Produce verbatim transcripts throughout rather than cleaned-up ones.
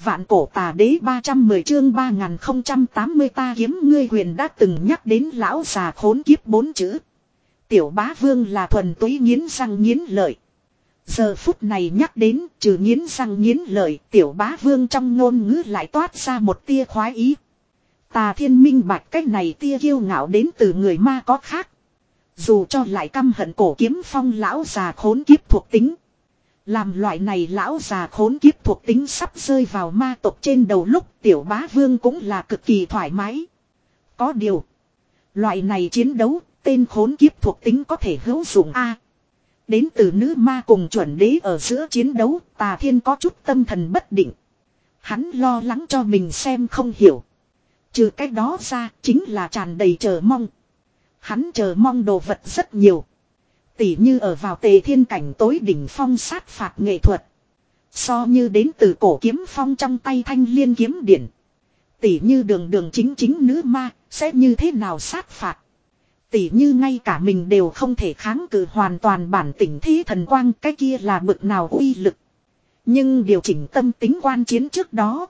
Vạn cổ tà đế ba trăm mười chương ba nghìn không trăm tám mươi ta kiếm ngươi huyền đã từng nhắc đến lão già khốn kiếp bốn chữ. Tiểu bá vương là thuần túy nghiến răng nghiến lợi. Giờ phút này nhắc đến trừ nghiến răng nghiến lợi, tiểu bá vương trong ngôn ngữ lại toát ra một tia khoái ý. Tà thiên minh bạch cách này tia kiêu ngạo đến từ người ma có khác. Dù cho lại căm hận cổ kiếm phong lão già khốn kiếp thuộc tính. Làm loại này lão già khốn kiếp thuộc tính sắp rơi vào ma tộc trên đầu lúc tiểu bá vương cũng là cực kỳ thoải mái. Có điều. Loại này chiến đấu, tên khốn kiếp thuộc tính có thể hữu dụng A. Đến từ nữ ma cùng chuẩn đế ở giữa chiến đấu, tà thiên có chút tâm thần bất định. Hắn lo lắng cho mình xem không hiểu. Trừ cách đó ra, chính là tràn đầy chờ mong. Hắn chờ mong đồ vật rất nhiều. Tỉ như ở vào tề thiên cảnh tối đỉnh phong sát phạt nghệ thuật. So như đến từ cổ kiếm phong trong tay thanh liên kiếm điển. Tỉ như đường đường chính chính nữ ma, sẽ như thế nào sát phạt. Tỉ như ngay cả mình đều không thể kháng cự hoàn toàn bản tỉnh thí thần quang, cái kia là bực nào uy lực. Nhưng điều chỉnh tâm tính quan chiến trước đó.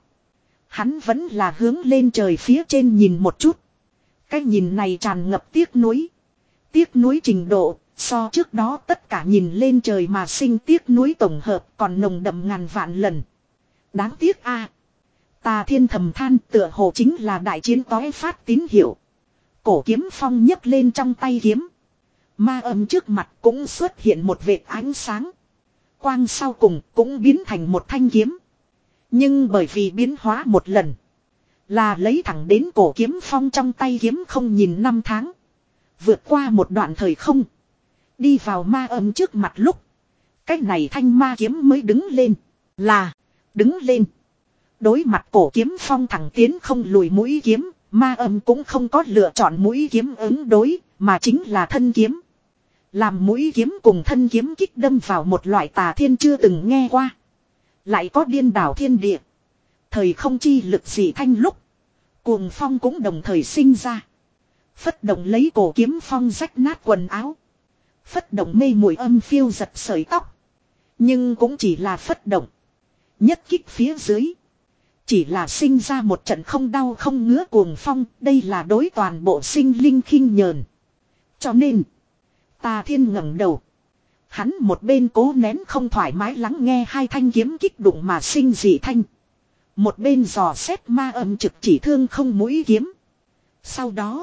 Hắn vẫn là hướng lên trời phía trên nhìn một chút. Cái nhìn này tràn ngập tiếc nuối. Tiếc nuối trình độ. So trước đó tất cả nhìn lên trời mà sinh tiếc nuối tổng hợp còn nồng đậm ngàn vạn lần. Đáng tiếc a. Tà thiên thầm than tựa hồ chính là đại chiến tóe phát tín hiệu. Cổ kiếm phong nhấc lên trong tay kiếm. Ma âm trước mặt cũng xuất hiện một vệt ánh sáng. Quang sau cùng cũng biến thành một thanh kiếm. Nhưng bởi vì biến hóa một lần. Là lấy thẳng đến cổ kiếm phong trong tay kiếm không nhìn năm tháng. Vượt qua một đoạn thời không. Đi vào ma âm trước mặt lúc. Cái này thanh ma kiếm mới đứng lên. Là. Đứng lên. Đối mặt cổ kiếm phong thẳng tiến không lùi mũi kiếm. Ma âm cũng không có lựa chọn mũi kiếm ứng đối. Mà chính là thân kiếm. Làm mũi kiếm cùng thân kiếm kích đâm vào một loại tà thiên chưa từng nghe qua. Lại có điên đảo thiên địa. Thời không chi lực dị thanh lúc. Cuồng phong cũng đồng thời sinh ra. Phất động lấy cổ kiếm phong rách nát quần áo. Phất động mê mùi âm phiêu giật sợi tóc. Nhưng cũng chỉ là phất động. Nhất kích phía dưới. Chỉ là sinh ra một trận không đau không ngứa cuồng phong. Đây là đối toàn bộ sinh linh khinh nhờn. Cho nên. Tà thiên ngẩng đầu. Hắn một bên cố nén không thoải mái lắng nghe hai thanh kiếm kích đụng mà sinh dị thanh. Một bên dò xét ma âm trực chỉ thương không mũi kiếm. Sau đó.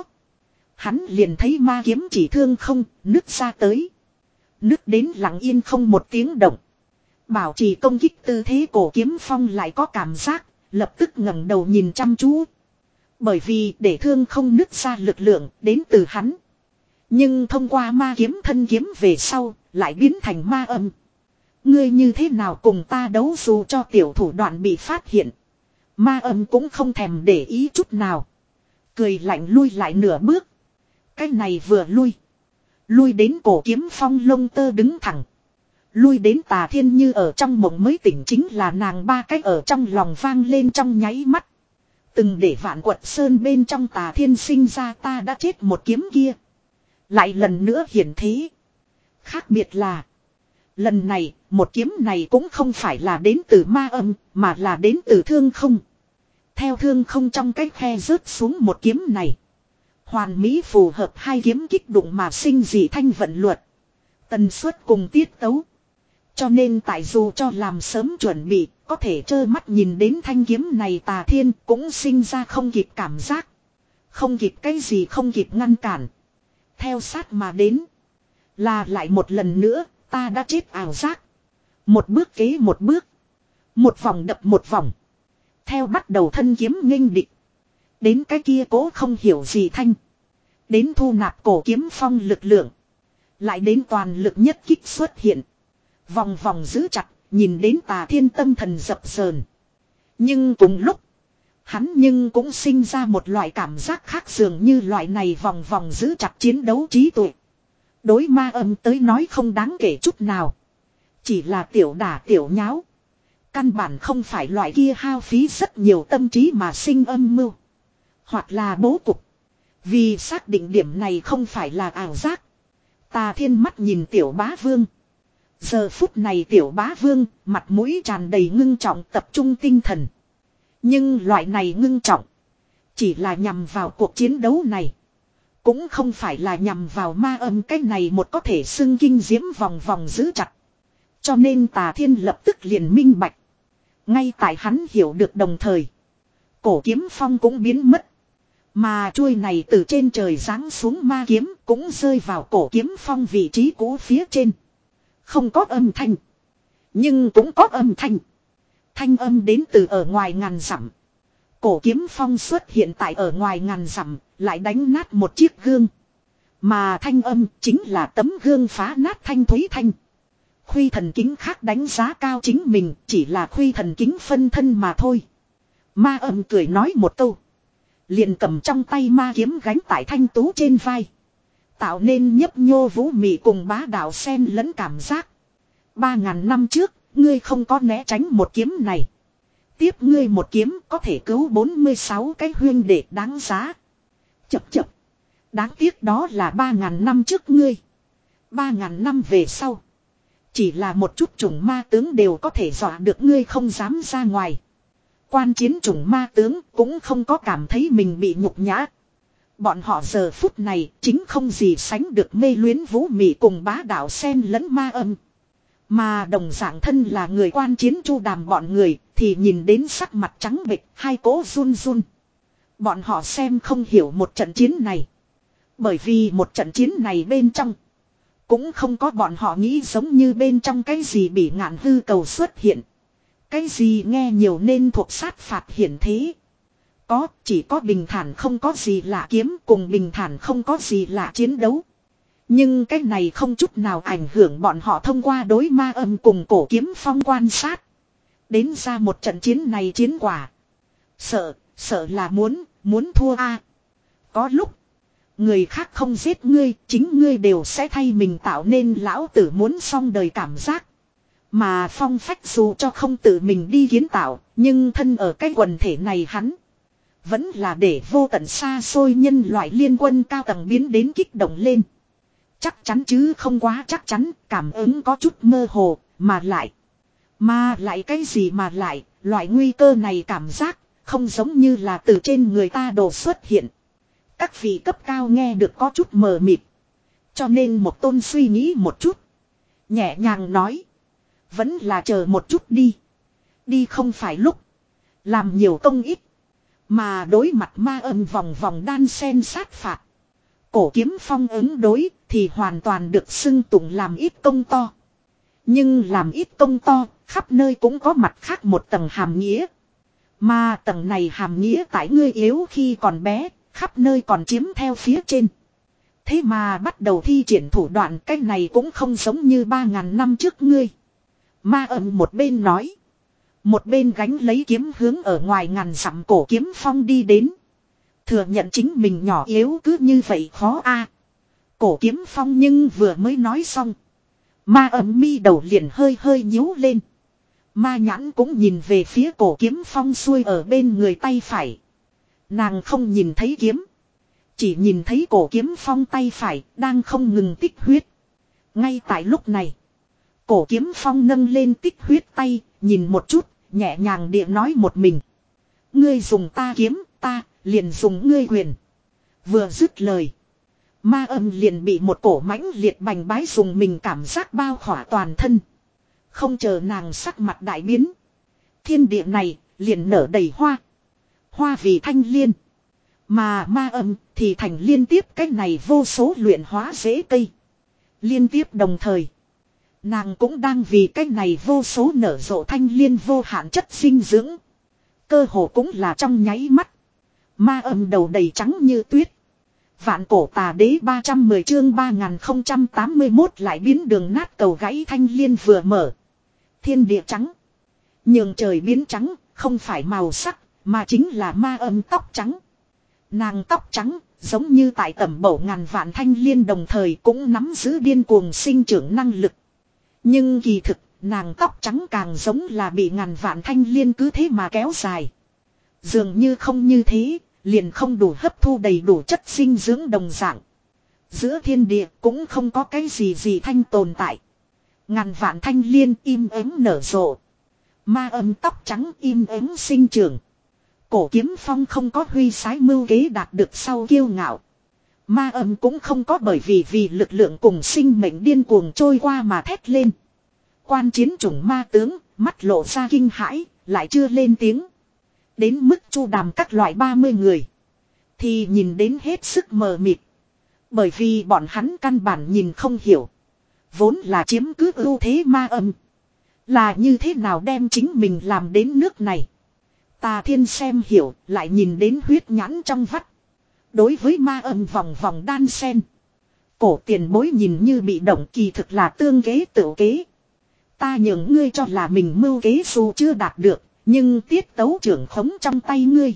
Hắn liền thấy ma kiếm chỉ thương không, nứt ra tới. Nứt đến lặng yên không một tiếng động. Bảo trì công kích tư thế cổ kiếm phong lại có cảm giác, lập tức ngẩng đầu nhìn chăm chú. Bởi vì để thương không nứt ra lực lượng đến từ hắn. Nhưng thông qua ma kiếm thân kiếm về sau, lại biến thành ma âm. Ngươi như thế nào cùng ta đấu dù cho tiểu thủ đoạn bị phát hiện. Ma âm cũng không thèm để ý chút nào. Cười lạnh lui lại nửa bước. Cái này vừa lui. Lui đến cổ kiếm phong lông tơ đứng thẳng. Lui đến tà thiên như ở trong mộng mới tỉnh chính là nàng ba cách ở trong lòng vang lên trong nháy mắt. Từng để vạn quật sơn bên trong tà thiên sinh ra ta đã chết một kiếm kia. Lại lần nữa hiển thế. Khác biệt là. Lần này một kiếm này cũng không phải là đến từ ma âm mà là đến từ thương không. Theo thương không trong cái khe rớt xuống một kiếm này. Hoàn mỹ phù hợp hai kiếm kích đụng mà sinh dị thanh vận luật. Tần suất cùng tiết tấu. Cho nên tại dù cho làm sớm chuẩn bị, có thể trơ mắt nhìn đến thanh kiếm này tà thiên cũng sinh ra không kịp cảm giác. Không kịp cái gì không kịp ngăn cản. Theo sát mà đến. Là lại một lần nữa, ta đã chết ảo giác. Một bước kế một bước. Một vòng đập một vòng. Theo bắt đầu thân kiếm nghênh địch. Đến cái kia cố không hiểu gì thanh. Đến thu nạp cổ kiếm phong lực lượng. Lại đến toàn lực nhất kích xuất hiện. Vòng vòng giữ chặt, nhìn đến tà thiên tâm thần dập sờn. Nhưng cùng lúc, hắn nhưng cũng sinh ra một loại cảm giác khác dường như loại này vòng vòng giữ chặt chiến đấu trí tuệ. Đối ma âm tới nói không đáng kể chút nào. Chỉ là tiểu đả tiểu nháo. Căn bản không phải loại kia hao phí rất nhiều tâm trí mà sinh âm mưu. Hoặc là bố cục. Vì xác định điểm này không phải là ảo giác. Tà thiên mắt nhìn tiểu bá vương. Giờ phút này tiểu bá vương, mặt mũi tràn đầy ngưng trọng tập trung tinh thần. Nhưng loại này ngưng trọng. Chỉ là nhằm vào cuộc chiến đấu này. Cũng không phải là nhằm vào ma âm cái này một có thể xưng kinh diễm vòng vòng giữ chặt. Cho nên Tà Thiên lập tức liền minh bạch. Ngay tại hắn hiểu được đồng thời. Cổ kiếm phong cũng biến mất. Mà chuôi này từ trên trời giáng xuống ma kiếm cũng rơi vào cổ kiếm phong vị trí cũ phía trên. Không có âm thanh. Nhưng cũng có âm thanh. Thanh âm đến từ ở ngoài ngàn dặm. Cổ kiếm phong xuất hiện tại ở ngoài ngàn dặm, lại đánh nát một chiếc gương. Mà thanh âm chính là tấm gương phá nát thanh thúy thanh. Khuy thần kính khác đánh giá cao chính mình, chỉ là khuy thần kính phân thân mà thôi. Ma âm cười nói một câu. Liền cầm trong tay ma kiếm gánh tại thanh tú trên vai. Tạo nên nhấp nhô vũ mị cùng bá đạo xen lẫn cảm giác. Ba ngàn năm trước, ngươi không có né tránh một kiếm này. Tiếp ngươi một kiếm có thể cứu bốn mươi sáu cái huyên đệ đáng giá. Chập chập. Đáng tiếc đó là ba ngàn năm trước ngươi. Ba ngàn năm về sau. Chỉ là một chút chủng ma tướng đều có thể dọa được ngươi không dám ra ngoài. Quan chiến chủng ma tướng cũng không có cảm thấy mình bị nhục nhã. Bọn họ giờ phút này chính không gì sánh được mê luyến vũ mị cùng bá đạo xen lẫn ma âm. Mà đồng dạng thân là người quan chiến chu đàm bọn người thì nhìn đến sắc mặt trắng bệch, hai cỗ run run. Bọn họ xem không hiểu một trận chiến này. Bởi vì một trận chiến này bên trong cũng không có bọn họ nghĩ giống như bên trong cái gì bị ngạn hư cầu xuất hiện. Cái gì nghe nhiều nên thuộc sát phạt hiển thế. Có, chỉ có bình thản không có gì lạ kiếm cùng bình thản không có gì lạ chiến đấu. Nhưng cái này không chút nào ảnh hưởng bọn họ thông qua đối ma âm cùng cổ kiếm phong quan sát. Đến ra một trận chiến này chiến quả. Sợ, sợ là muốn, muốn thua a. Có lúc, người khác không giết ngươi, chính ngươi đều sẽ thay mình tạo nên lão tử muốn xong đời cảm giác. Mà phong phách dù cho không tự mình đi kiến tạo, nhưng thân ở cái quần thể này hắn. Vẫn là để vô tận xa xôi nhân loại liên quân cao tầng biến đến kích động lên. Chắc chắn chứ không quá chắc chắn, cảm ứng có chút mơ hồ, mà lại. Mà lại cái gì mà lại, loại nguy cơ này cảm giác, không giống như là từ trên người ta đổ xuất hiện. Các vị cấp cao nghe được có chút mờ mịt. Cho nên một tôn suy nghĩ một chút. Nhẹ nhàng nói. Vẫn là chờ một chút đi. Đi không phải lúc. Làm nhiều công ít. Mà đối mặt ma âm vòng vòng đan sen sát phạt. Cổ kiếm phong ứng đối thì hoàn toàn được xưng tụng làm ít công to. Nhưng làm ít công to, khắp nơi cũng có mặt khác một tầng hàm nghĩa. Mà tầng này hàm nghĩa tại ngươi yếu khi còn bé, khắp nơi còn chiếm theo phía trên. Thế mà bắt đầu thi triển thủ đoạn cái này cũng không giống như ba ngàn năm trước ngươi. Ma âm một bên nói. Một bên gánh lấy kiếm hướng ở ngoài ngàn dặm cổ kiếm phong đi đến. Thừa nhận chính mình nhỏ yếu cứ như vậy khó a. Cổ kiếm phong nhưng vừa mới nói xong. Ma âm mi đầu liền hơi hơi nhíu lên. Ma nhãn cũng nhìn về phía cổ kiếm phong xuôi ở bên người tay phải. Nàng không nhìn thấy kiếm. Chỉ nhìn thấy cổ kiếm phong tay phải đang không ngừng tích huyết. Ngay tại lúc này. Cổ kiếm phong nâng lên tích huyết tay, nhìn một chút, nhẹ nhàng địa nói một mình. Ngươi dùng ta kiếm, ta liền dùng ngươi quyền. Vừa dứt lời. Ma âm liền bị một cổ mãnh liệt bành bái dùng mình cảm giác bao khỏa toàn thân. Không chờ nàng sắc mặt đại biến. Thiên địa này liền nở đầy hoa. Hoa vì thanh liên. Mà ma âm thì thành liên tiếp cách này vô số luyện hóa rễ cây. Liên tiếp đồng thời. Nàng cũng đang vì cách này vô số nở rộ thanh liên vô hạn chất dinh dưỡng. Cơ hồ cũng là trong nháy mắt. Ma âm đầu đầy trắng như tuyết. Vạn cổ tà đế ba trăm mười chương ba nghìn không trăm tám mươi mốt lại biến đường nát cầu gãy thanh liên vừa mở. Thiên địa trắng. Nhường trời biến trắng, không phải màu sắc, mà chính là ma âm tóc trắng. Nàng tóc trắng, giống như tại tẩm bổ ngàn vạn thanh liên đồng thời cũng nắm giữ điên cuồng sinh trưởng năng lực. Nhưng kỳ thực, nàng tóc trắng càng giống là bị ngàn vạn thanh liên cứ thế mà kéo dài. Dường như không như thế, liền không đủ hấp thu đầy đủ chất dinh dưỡng đồng dạng. Giữa thiên địa cũng không có cái gì gì thanh tồn tại. Ngàn vạn thanh liên im ắng nở rộ. Ma âm tóc trắng im ắng sinh trưởng. Cổ Kiếm Phong không có huy sái mưu kế đạt được sau kiêu ngạo. Ma âm cũng không có bởi vì vì lực lượng cùng sinh mệnh điên cuồng trôi qua mà thét lên. Quan chiến chủng ma tướng, mắt lộ ra kinh hãi, lại chưa lên tiếng. Đến mức Chu Đàm các loại ba mươi người. Thì nhìn đến hết sức mờ mịt. Bởi vì bọn hắn căn bản nhìn không hiểu. Vốn là chiếm cứ ưu thế ma âm. Là như thế nào đem chính mình làm đến nước này. Tà Thiên xem hiểu, lại nhìn đến huyết nhãn trong vắt. Đối với ma âm vòng vòng đan sen. Cổ tiền bối nhìn như bị động, kỳ thực là tương kế tự kế. Ta nhường ngươi cho là mình mưu kế dù chưa đạt được, nhưng tiết tấu trưởng khống trong tay ngươi.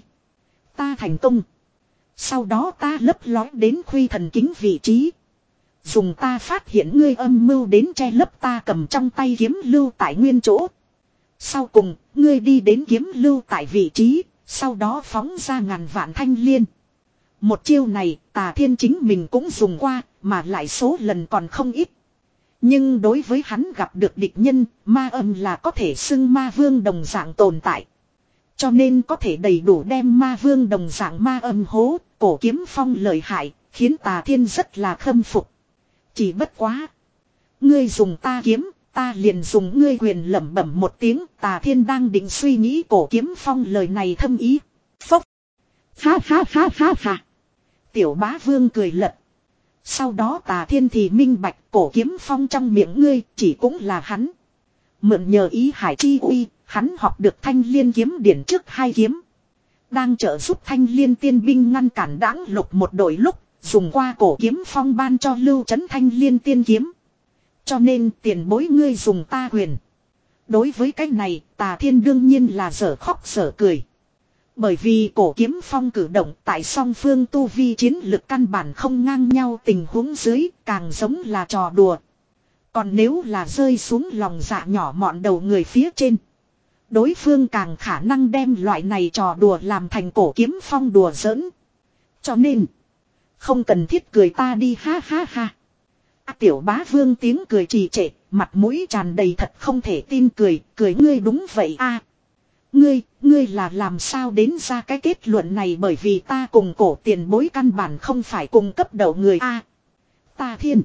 Ta thành công. Sau đó ta lấp lói đến khuy thần kính vị trí. Dùng ta phát hiện ngươi âm mưu đến che lấp ta cầm trong tay kiếm lưu tại nguyên chỗ. Sau cùng, ngươi đi đến kiếm lưu tại vị trí, sau đó phóng ra ngàn vạn thanh liên. Một chiêu này, Tà Thiên chính mình cũng dùng qua, mà lại số lần còn không ít. Nhưng đối với hắn gặp được địch nhân, ma âm là có thể xưng ma vương đồng dạng tồn tại. Cho nên có thể đầy đủ đem ma vương đồng dạng ma âm hố, Cổ Kiếm Phong lợi hại, khiến Tà Thiên rất là khâm phục. Chỉ bất quá. Ngươi dùng ta kiếm, ta liền dùng ngươi quyền, lẩm bẩm một tiếng. Tà Thiên đang định suy nghĩ Cổ Kiếm Phong lời này thâm ý. Phốc. Ha ha ha ha ha. Tiểu Bá Vương cười lật. Sau đó Tà Thiên thì minh bạch Cổ Kiếm Phong trong miệng ngươi chỉ cũng là hắn. Mượn nhờ ý hải chi uy, hắn học được Thanh Liên kiếm điển trước hai kiếm. Đang trợ giúp Thanh Liên tiên binh ngăn cản Đãng Lục một đội lúc, dùng qua Cổ Kiếm Phong ban cho Lưu Trấn Thanh Liên tiên kiếm. Cho nên tiền bối ngươi dùng ta quyền. Đối với cái này, Tà Thiên đương nhiên là dở khóc dở cười. Bởi vì Cổ Kiếm Phong cử động tại song phương tu vi chiến lực căn bản không ngang nhau tình huống dưới, càng giống là trò đùa. Còn nếu là rơi xuống lòng dạ nhỏ mọn đầu người phía trên, đối phương càng khả năng đem loại này trò đùa làm thành Cổ Kiếm Phong đùa giỡn. Cho nên, không cần thiết cười ta đi ha ha ha. À, Tiểu Bá Vương tiếng cười trì trệ, mặt mũi tràn đầy thật không thể tin cười, cười ngươi đúng vậy a. À, ngươi, ngươi là làm sao đến ra cái kết luận này, bởi vì ta cùng Cổ tiền bối căn bản không phải cùng cấp độ người a. À, Tà Thiên.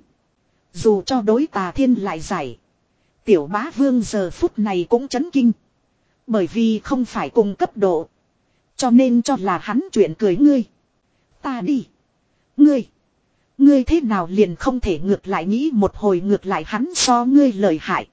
Dù cho đối Tà Thiên lại giải. Tiểu Bá Vương giờ phút này cũng chấn kinh. Bởi vì không phải cùng cấp độ. Cho nên cho là hắn chuyện cười ngươi. Ta đi. Ngươi. Ngươi thế nào liền không thể ngược lại nghĩ một hồi, ngược lại hắn so ngươi lợi hại.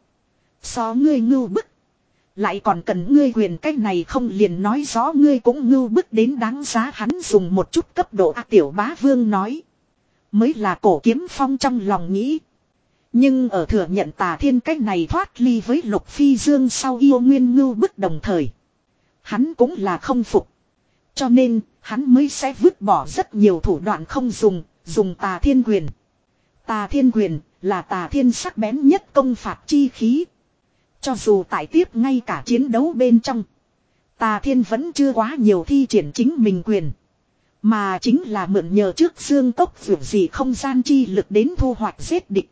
So ngươi ngưu bức. Lại còn cần ngươi quyền, cách này không liền nói rõ ngươi cũng ngưu bức đến đáng giá hắn dùng một chút cấp độ. À, Tiểu Bá Vương nói. Mới là Cổ Kiếm Phong trong lòng nghĩ. Nhưng ở thừa nhận Tà Thiên cách này thoát ly với Lục Phi Dương sau yêu nguyên ngưu bức đồng thời. Hắn cũng là không phục. Cho nên, hắn mới sẽ vứt bỏ rất nhiều thủ đoạn không dùng, dùng Tà Thiên quyền. Tà Thiên quyền là Tà Thiên sắc bén nhất công phạt chi khí. Cho dù tại tiếp ngay cả chiến đấu bên trong, Tà Thiên vẫn chưa quá nhiều thi triển chính mình quyền. Mà chính là mượn nhờ trước xương tốc vượt gì không gian chi lực đến thu hoạch giết địch.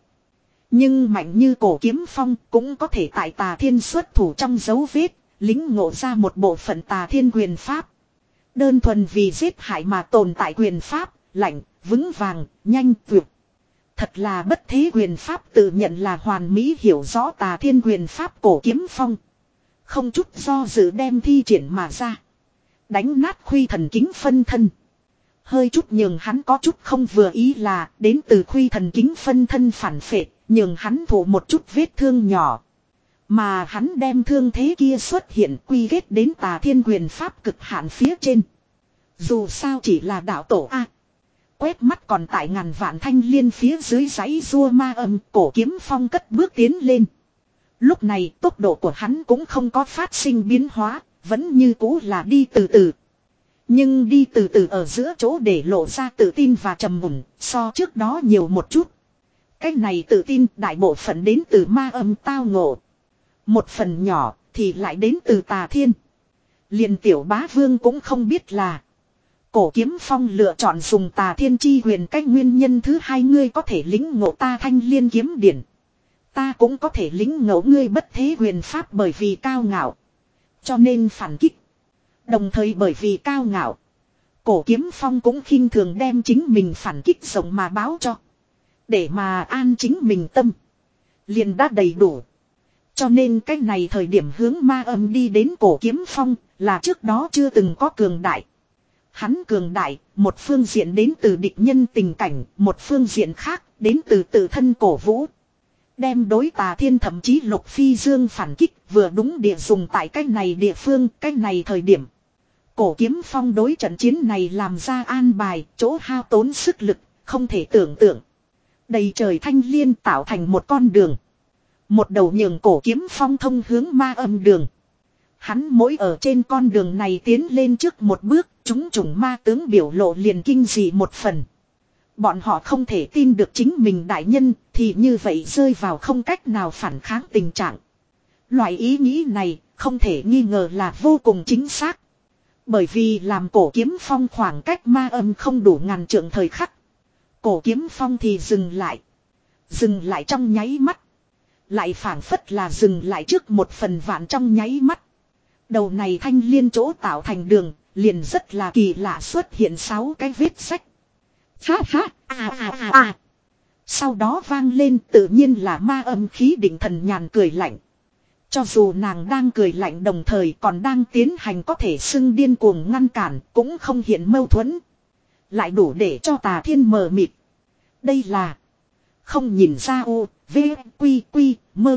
Nhưng mạnh như Cổ Kiếm Phong cũng có thể tại Tà Thiên xuất thủ trong dấu vết, lính ngộ ra một bộ phận Tà Thiên quyền pháp. Đơn thuần vì giết hại mà tồn tại quyền pháp, lạnh, vững vàng, nhanh, tuyệt. Thật là bất thế quyền pháp, tự nhận là hoàn mỹ hiểu rõ Tà Thiên quyền pháp Cổ Kiếm Phong. Không chút do dự đem thi triển mà ra. Đánh nát khuy thần kính phân thân. Hơi chút nhường hắn có chút không vừa ý là đến từ khuy thần kính phân thân phản phệ, nhường hắn thụ một chút vết thương nhỏ. Mà hắn đem thương thế kia xuất hiện quy kết đến Tà Thiên quyền pháp cực hạn phía trên. Dù sao chỉ là đạo tổ A. Quét mắt còn tại ngàn vạn thanh liên phía dưới dãy rua ma âm, Cổ Kiếm Phong cất bước tiến lên. Lúc này tốc độ của hắn cũng không có phát sinh biến hóa, vẫn như cũ là đi từ từ. Nhưng đi từ từ ở giữa chỗ để lộ ra tự tin và trầm mùn, so trước đó nhiều một chút. Cái này tự tin đại bộ phận đến từ ma âm tao ngộ. Một phần nhỏ thì lại đến từ Tà Thiên. Liền Tiểu Bá Vương cũng không biết là Cổ Kiếm Phong lựa chọn dùng Tà Thiên chi quyền cách nguyên nhân thứ hai, ngươi có thể lĩnh ngộ ta Thanh Liên kiếm điển. Ta cũng có thể lĩnh ngộ ngươi bất thế quyền pháp, bởi vì cao ngạo cho nên phản kích. Đồng thời bởi vì cao ngạo, Cổ Kiếm Phong cũng khinh thường đem chính mình phản kích rộng mà báo cho. Để mà an chính mình tâm. Liền đã đầy đủ. Cho nên cái này thời điểm hướng ma âm đi đến Cổ Kiếm Phong là trước đó chưa từng có cường đại. Hắn cường đại, một phương diện đến từ địch nhân tình cảnh, một phương diện khác đến từ tự thân cổ vũ. Đem đối Tà Thiên thậm chí Lục Phi Dương phản kích vừa đúng địa dùng tại cái này địa phương, cái này thời điểm. Cổ Kiếm Phong đối trận chiến này làm ra an bài, chỗ hao tốn sức lực, không thể tưởng tượng. Đầy trời thanh liên tạo thành một con đường. Một đầu nhường Cổ Kiếm Phong thông hướng ma âm đường. Hắn mỗi ở trên con đường này tiến lên trước một bước, chúng chủng ma tướng biểu lộ liền kinh dị một phần. Bọn họ không thể tin được chính mình đại nhân, thì như vậy rơi vào không cách nào phản kháng tình trạng. Loại ý nghĩ này, không thể nghi ngờ là vô cùng chính xác. Bởi vì làm Cổ Kiếm Phong khoảng cách ma âm không đủ ngàn trượng thời khắc. Cổ Kiếm Phong thì dừng lại. Dừng lại trong nháy mắt. Lại phảng phất là dừng lại trước một phần vạn trong nháy mắt. Đầu này thanh liên chỗ tạo thành đường, liền rất là kỳ lạ xuất hiện sáu cái vết sách. Ha ha, à à à à. Sau đó vang lên tự nhiên là ma âm khí định thần nhàn cười lạnh. Cho dù nàng đang cười lạnh đồng thời còn đang tiến hành có thể xưng điên cuồng ngăn cản cũng không hiện mâu thuẫn. Lại đủ để cho Tà Thiên mờ mịt. Đây là không nhìn ra u, v, quy, quy, mơ.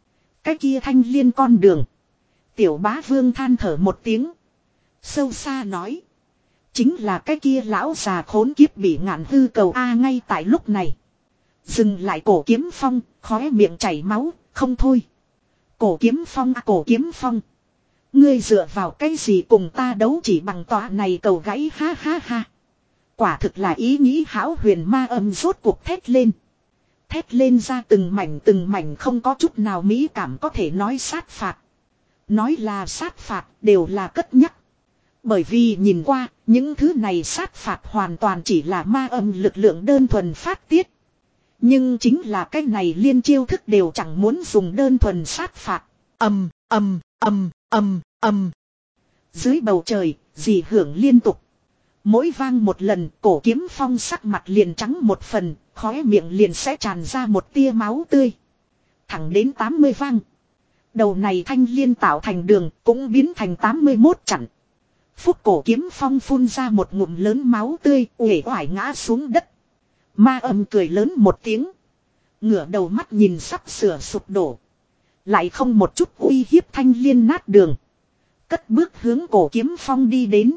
Cái kia thanh liên con đường. Tiểu Bá Vương than thở một tiếng. Sâu xa nói. Chính là cái kia lão già khốn kiếp bị ngạn hư cầu A ngay tại lúc này. Dừng lại Cổ Kiếm Phong, khóe miệng chảy máu, không thôi. Cổ Kiếm Phong à, Cổ Kiếm Phong. Ngươi dựa vào cái gì cùng ta đấu chỉ bằng tọa này cầu gãy ha ha ha. Quả thực là ý nghĩ hão huyền ma âm rốt cuộc thét lên. Thét lên ra từng mảnh từng mảnh không có chút nào mỹ cảm có thể nói sát phạt. Nói là sát phạt đều là cất nhắc. Bởi vì nhìn qua, những thứ này sát phạt hoàn toàn chỉ là ma âm lực lượng đơn thuần phát tiết. Nhưng chính là cái này liên chiêu thức đều chẳng muốn dùng đơn thuần sát phạt. Ầm, ầm, ầm, ầm, ầm. Dưới bầu trời, dị hưởng liên tục. Mỗi vang một lần, Cổ Kiếm Phong sắc mặt liền trắng một phần, khóe miệng liền sẽ tràn ra một tia máu tươi. Thẳng đến tám mươi vang. Đầu này thanh liên tạo thành đường cũng biến thành tám mươi mốt chặn. Phúc Cổ Kiếm Phong phun ra một ngụm lớn máu tươi, uể oải ngã xuống đất. Ma âm cười lớn một tiếng. Ngửa đầu mắt nhìn sắp sửa sụp đổ. Lại không một chút uy hiếp thanh liên nát đường. Cất bước hướng Cổ Kiếm Phong đi đến.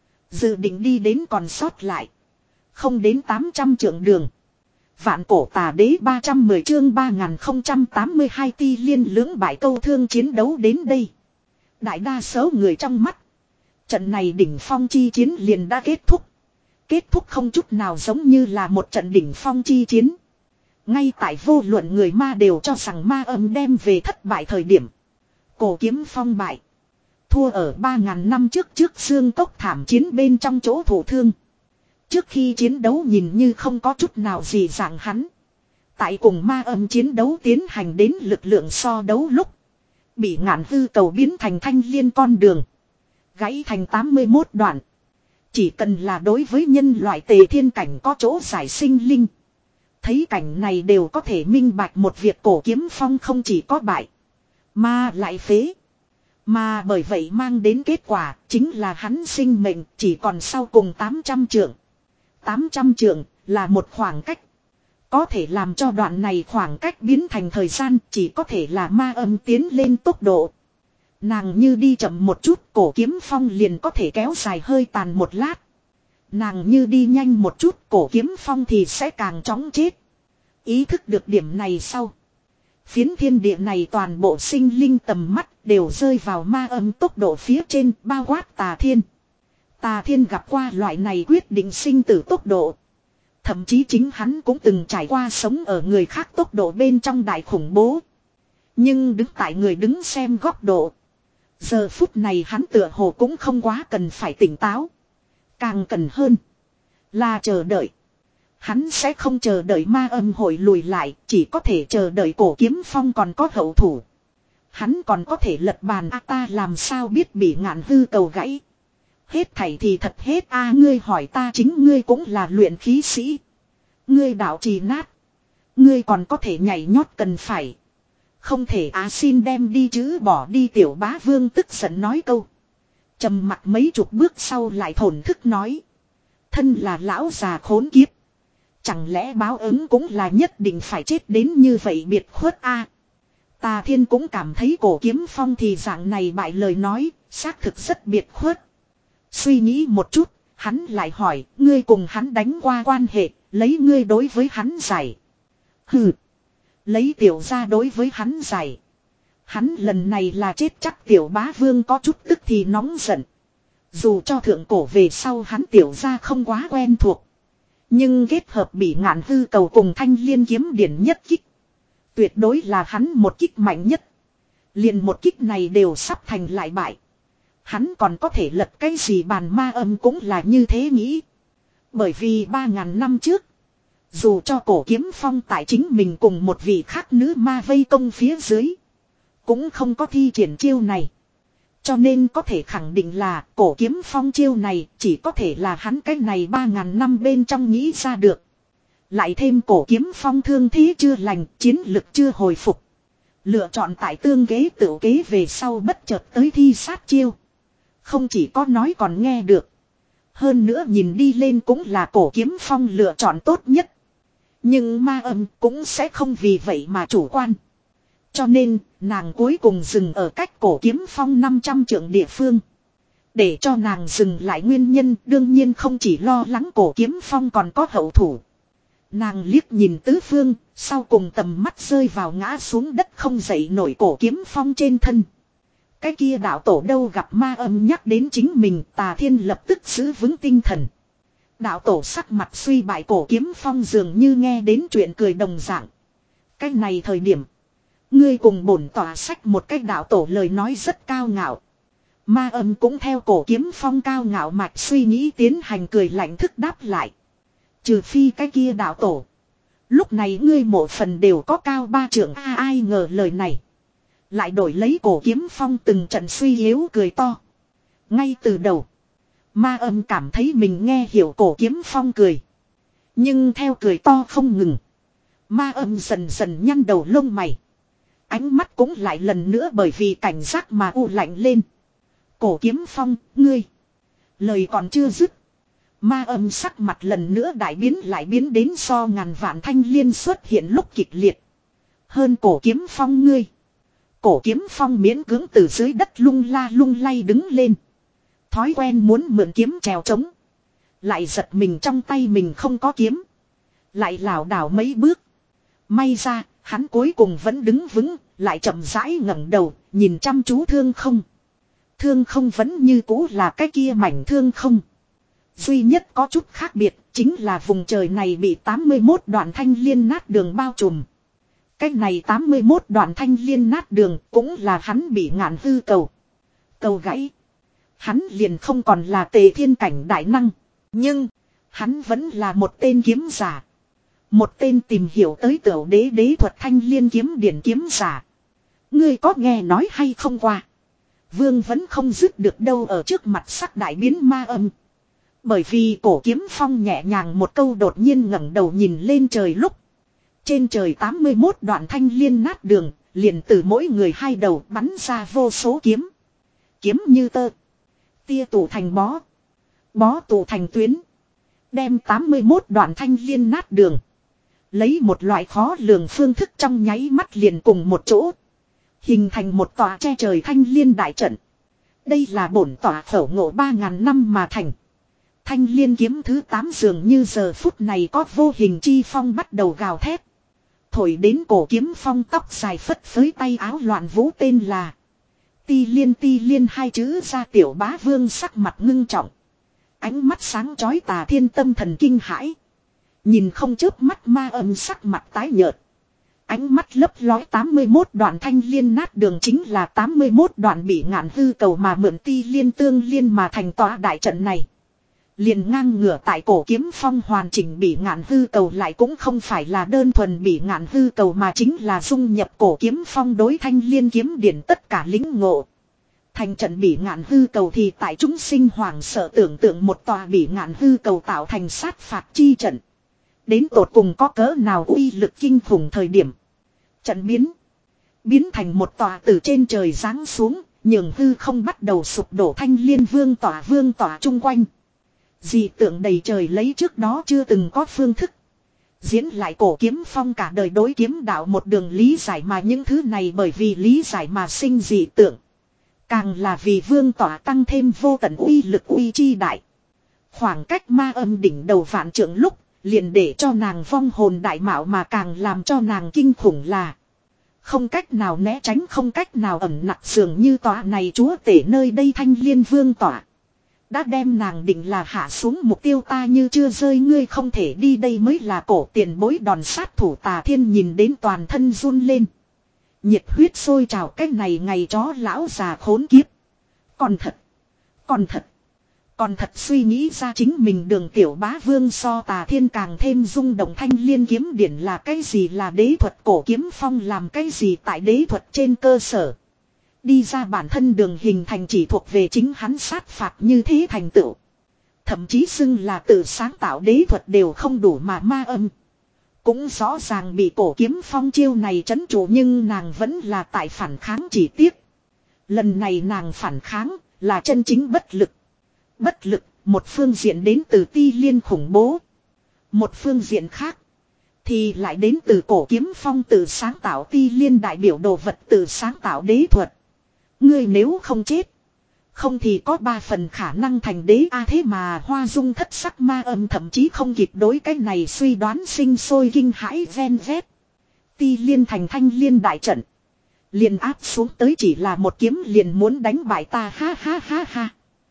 Dự định đi đến còn sót lại. Không đến tám trăm trượng đường. Vạn Cổ Tà Đế ba trăm mười chương ba nghìn không trăm tám mươi hai ti liên lưỡng bại câu thương chiến đấu đến đây. Đại đa số người trong mắt. Trận này đỉnh phong chi chiến liền đã kết thúc. Kết thúc không chút nào giống như là một trận đỉnh phong chi chiến. Ngay tại vô luận người ma đều cho rằng ma âm đem về thất bại thời điểm. Cổ Kiếm Phong bại. Thua ở ba ngàn năm trước trước xương cốc thảm chiến bên trong chỗ thổ thương. Trước khi chiến đấu nhìn như không có chút nào gì dạng hắn. Tại cùng ma âm chiến đấu tiến hành đến lực lượng so đấu lúc. Bị ngạn hư cầu biến thành thanh liên con đường. Gãy thành tám mươi mốt đoạn. Chỉ cần là đối với nhân loại tề thiên cảnh có chỗ giải sinh linh. Thấy cảnh này đều có thể minh bạch một việc Cổ Kiếm Phong không chỉ có bại. Mà lại phế. Mà bởi vậy mang đến kết quả chính là hắn sinh mệnh chỉ còn sau cùng tám trăm trượng. tám trăm trượng là một khoảng cách. Có thể làm cho đoạn này khoảng cách biến thành thời gian chỉ có thể là ma âm tiến lên tốc độ. Nàng như đi chậm một chút Cổ Kiếm Phong liền có thể kéo dài hơi tàn một lát. Nàng như đi nhanh một chút Cổ Kiếm Phong thì sẽ càng chóng chết. Ý thức được điểm này sau. Phiến thiên địa này toàn bộ sinh linh tầm mắt đều rơi vào ma âm tốc độ phía trên bao quát Tà Thiên. Tà Thiên gặp qua loại này quyết định sinh tử tốc độ. Thậm chí chính hắn cũng từng trải qua sống ở người khác tốc độ bên trong đại khủng bố. Nhưng đứng tại người đứng xem góc độ. Giờ phút này hắn tựa hồ cũng không quá cần phải tỉnh táo. Càng cần hơn là chờ đợi. Hắn sẽ không chờ đợi ma âm hội lùi lại, chỉ có thể chờ đợi Cổ Kiếm Phong còn có hậu thủ. Hắn còn có thể lật bàn a ta làm sao biết bị ngạn hư cầu gãy. Hết thảy thì thật hết a ngươi hỏi ta chính ngươi cũng là luyện khí sĩ. Ngươi đạo trì nát. Ngươi còn có thể nhảy nhót cần phải. Không thể á xin đem đi chứ bỏ đi tiểu bá vương tức giận nói câu. Trầm mặt mấy chục bước sau lại thổn thức nói. Thân là lão già khốn kiếp. Chẳng lẽ báo ứng cũng là nhất định phải chết đến như vậy biệt khuất a? Tà Thiên cũng cảm thấy Cổ Kiếm Phong thì dạng này bại lời nói, xác thực rất biệt khuất. Suy nghĩ một chút, hắn lại hỏi, ngươi cùng hắn đánh qua quan hệ, lấy ngươi đối với hắn giải. Hừ, lấy tiểu ra đối với hắn giải. Hắn lần này là chết chắc tiểu bá vương có chút tức thì nóng giận. Dù cho thượng cổ về sau hắn tiểu ra không quá quen thuộc. Nhưng kết hợp bị ngạn hư cầu cùng thanh liên kiếm điển nhất kích. Tuyệt đối là hắn một kích mạnh nhất. Liền một kích này đều sắp thành lại bại. Hắn còn có thể lật cái gì bàn ma âm cũng là như thế nghĩ. Bởi vì ba ngàn năm trước. Dù cho Cổ Kiếm Phong tại chính mình cùng một vị khác nữ ma vây công phía dưới. Cũng không có thi triển chiêu này. Cho nên có thể khẳng định là Cổ Kiếm Phong chiêu này chỉ có thể là hắn cái này ba ngàn năm bên trong nghĩ ra được. Lại thêm Cổ Kiếm Phong thương thế chưa lành, chiến lực chưa hồi phục. Lựa chọn tại tương kế tự kế về sau bất chợt tới thi sát chiêu. Không chỉ có nói còn nghe được. Hơn nữa nhìn đi lên cũng là Cổ Kiếm Phong lựa chọn tốt nhất. Nhưng ma âm cũng sẽ không vì vậy mà chủ quan. Cho nên, nàng cuối cùng dừng ở cách Cổ Kiếm Phong năm trăm trượng địa phương. Để cho nàng dừng lại nguyên nhân đương nhiên không chỉ lo lắng Cổ Kiếm Phong còn có hậu thủ. Nàng liếc nhìn tứ phương, sau cùng tầm mắt rơi vào ngã xuống đất không dậy nổi Cổ Kiếm Phong trên thân. Cái kia đạo tổ đâu gặp ma âm nhắc đến chính mình, Tà Thiên lập tức giữ vững tinh thần. Đạo tổ sắc mặt suy bại Cổ Kiếm Phong dường như nghe đến chuyện cười đồng dạng. Cái này thời điểm, ngươi cùng bổn tòa sách một cách đạo tổ lời nói rất cao ngạo. Ma âm cũng theo Cổ Kiếm Phong cao ngạo mạch suy nghĩ tiến hành cười lạnh thức đáp lại. Trừ phi cái kia đạo tổ. Lúc này ngươi một phần đều có cao ba trượng a ai ngờ lời này. Lại đổi lấy Cổ Kiếm Phong từng trận suy yếu cười to. Ngay từ đầu. Ma âm cảm thấy mình nghe hiểu Cổ Kiếm Phong cười. Nhưng theo cười to không ngừng. Ma âm dần dần nhăn đầu lông mày. Ánh mắt cũng lại lần nữa bởi vì cảnh giác mà u lạnh lên. Cổ Kiếm Phong, ngươi. Lời còn chưa dứt. Ma âm sắc mặt lần nữa đại biến lại biến đến so ngàn vạn thanh liên xuất hiện lúc kịch liệt. Hơn Cổ Kiếm Phong ngươi. Cổ Kiếm Phong miễn cưỡng từ dưới đất lung la lung lay đứng lên. Thói quen muốn mượn kiếm trèo trống. Lại giật mình trong tay mình không có kiếm. Lại lảo đảo mấy bước. May ra, hắn cuối cùng vẫn đứng vững, lại chậm rãi ngẩng đầu, nhìn chăm chú thương không. Thương không vẫn như cũ là cái kia mảnh thương không. Duy nhất có chút khác biệt, chính là vùng trời này bị tám mươi mốt đoạn thanh liên nát đường bao trùm. Cái này tám mươi mốt đoạn thanh liên nát đường cũng là hắn bị ngạn hư cầu. Cầu gãy. Hắn liền không còn là Tề Thiên cảnh đại năng. Nhưng, hắn vẫn là một tên kiếm giả. Một tên tìm hiểu tới tiểu đế đế thuật thanh liên kiếm điển kiếm giả. Ngươi có nghe nói hay không qua? Vương vẫn không dứt được đâu ở trước mặt sắc đại biến ma âm. Bởi vì Cổ Kiếm Phong nhẹ nhàng một câu đột nhiên ngẩng đầu nhìn lên trời lúc. Trên trời tám mươi mốt đoạn thanh liên nát đường, liền từ mỗi người hai đầu bắn ra vô số kiếm. Kiếm như tơ. Tia tụ thành bó. Bó tụ thành tuyến. Đem tám mươi mốt đoạn thanh liên nát đường. Lấy một loại khó lường phương thức trong nháy mắt liền cùng một chỗ. Hình thành một tòa che trời thanh liên đại trận. Đây là bổn tòa phẩu ngộ ba ngàn năm mà thành. Thanh liên kiếm thứ tám dường như giờ phút này có vô hình chi phong bắt đầu gào thét. Thổi đến Cổ Kiếm Phong tóc dài phất phới tay áo loạn vũ tên là. Ti liên ti liên hai chữ ra tiểu bá vương sắc mặt ngưng trọng. Ánh mắt sáng chói Tà Thiên tâm thần kinh hãi. Nhìn không chớp mắt ma âm sắc mặt tái nhợt. Ánh mắt lấp lói tám mươi mốt đoạn thanh liên nát đường chính là tám mươi mốt đoạn bị ngạn hư cầu mà mượn ti liên tương liên mà thành tòa đại trận này. Liền ngang ngửa tại Cổ Kiếm Phong hoàn chỉnh bị ngạn hư cầu lại cũng không phải là đơn thuần bị ngạn hư cầu mà chính là dung nhập Cổ Kiếm Phong đối thanh liên kiếm điển tất cả lính ngộ. Thành trận bỉ ngạn hư cầu thì tại chúng sinh hoảng sợ tưởng tượng một tòa bỉ ngạn hư cầu tạo thành sát phạt chi trận. Đến tột cùng có cỡ nào uy lực kinh khủng thời điểm. Trận biến. Biến thành một tòa từ trên trời giáng xuống. Nhường hư không bắt đầu sụp đổ thanh liên vương tỏa vương tỏa chung quanh. Dị tượng đầy trời lấy trước đó chưa từng có phương thức. Diễn lại cổ kiếm phong cả đời đối kiếm đạo một đường lý giải mà những thứ này bởi vì lý giải mà sinh dị tượng. Càng là vì vương tỏa tăng thêm vô tận uy lực uy chi đại. Khoảng cách ma âm đỉnh đầu vạn trượng lúc, liền để cho nàng vong hồn đại mạo mà càng làm cho nàng kinh khủng là. Không cách nào né tránh không cách nào ẩn nặc dường như tỏa này chúa tể nơi đây thanh liên vương tỏa. Đã đem nàng định là hạ xuống mục tiêu ta như chưa rơi ngươi không thể đi đây mới là cổ tiền bối đòn sát thủ Tà Thiên nhìn đến toàn thân run lên. Nhiệt huyết sôi trào cái này ngày chó lão già khốn kiếp. Còn thật. Còn thật. Còn thật suy nghĩ ra chính mình đường tiểu bá vương so Tà Thiên càng thêm rung động thanh liên kiếm điển là cái gì là đế thuật cổ kiếm phong làm cái gì tại đế thuật trên cơ sở. Đi ra bản thân đường hình thành chỉ thuộc về chính hắn sát phạt như thế thành tựu. Thậm chí xưng là tự sáng tạo đế thuật đều không đủ mà ma âm. Cũng rõ ràng bị cổ kiếm phong chiêu này trấn trụ nhưng nàng vẫn là tại phản kháng chỉ tiếc. Lần này nàng phản kháng là chân chính bất lực. Bất lực, một phương diện đến từ ti liên khủng bố. Một phương diện khác thì lại đến từ cổ kiếm phong tự sáng tạo ti liên đại biểu đồ vật tự sáng tạo đế thuật. Ngươi nếu không chết, không thì có ba phần khả năng thành đế a à thế mà Hoa Dung thất sắc ma âm thậm chí không kịp đối cái này suy đoán sinh sôi kinh hãi ven vét. Ti liên thành thanh liên đại trận. Liền áp xuống tới chỉ là một kiếm liền muốn đánh bại ta ha ha ha ha.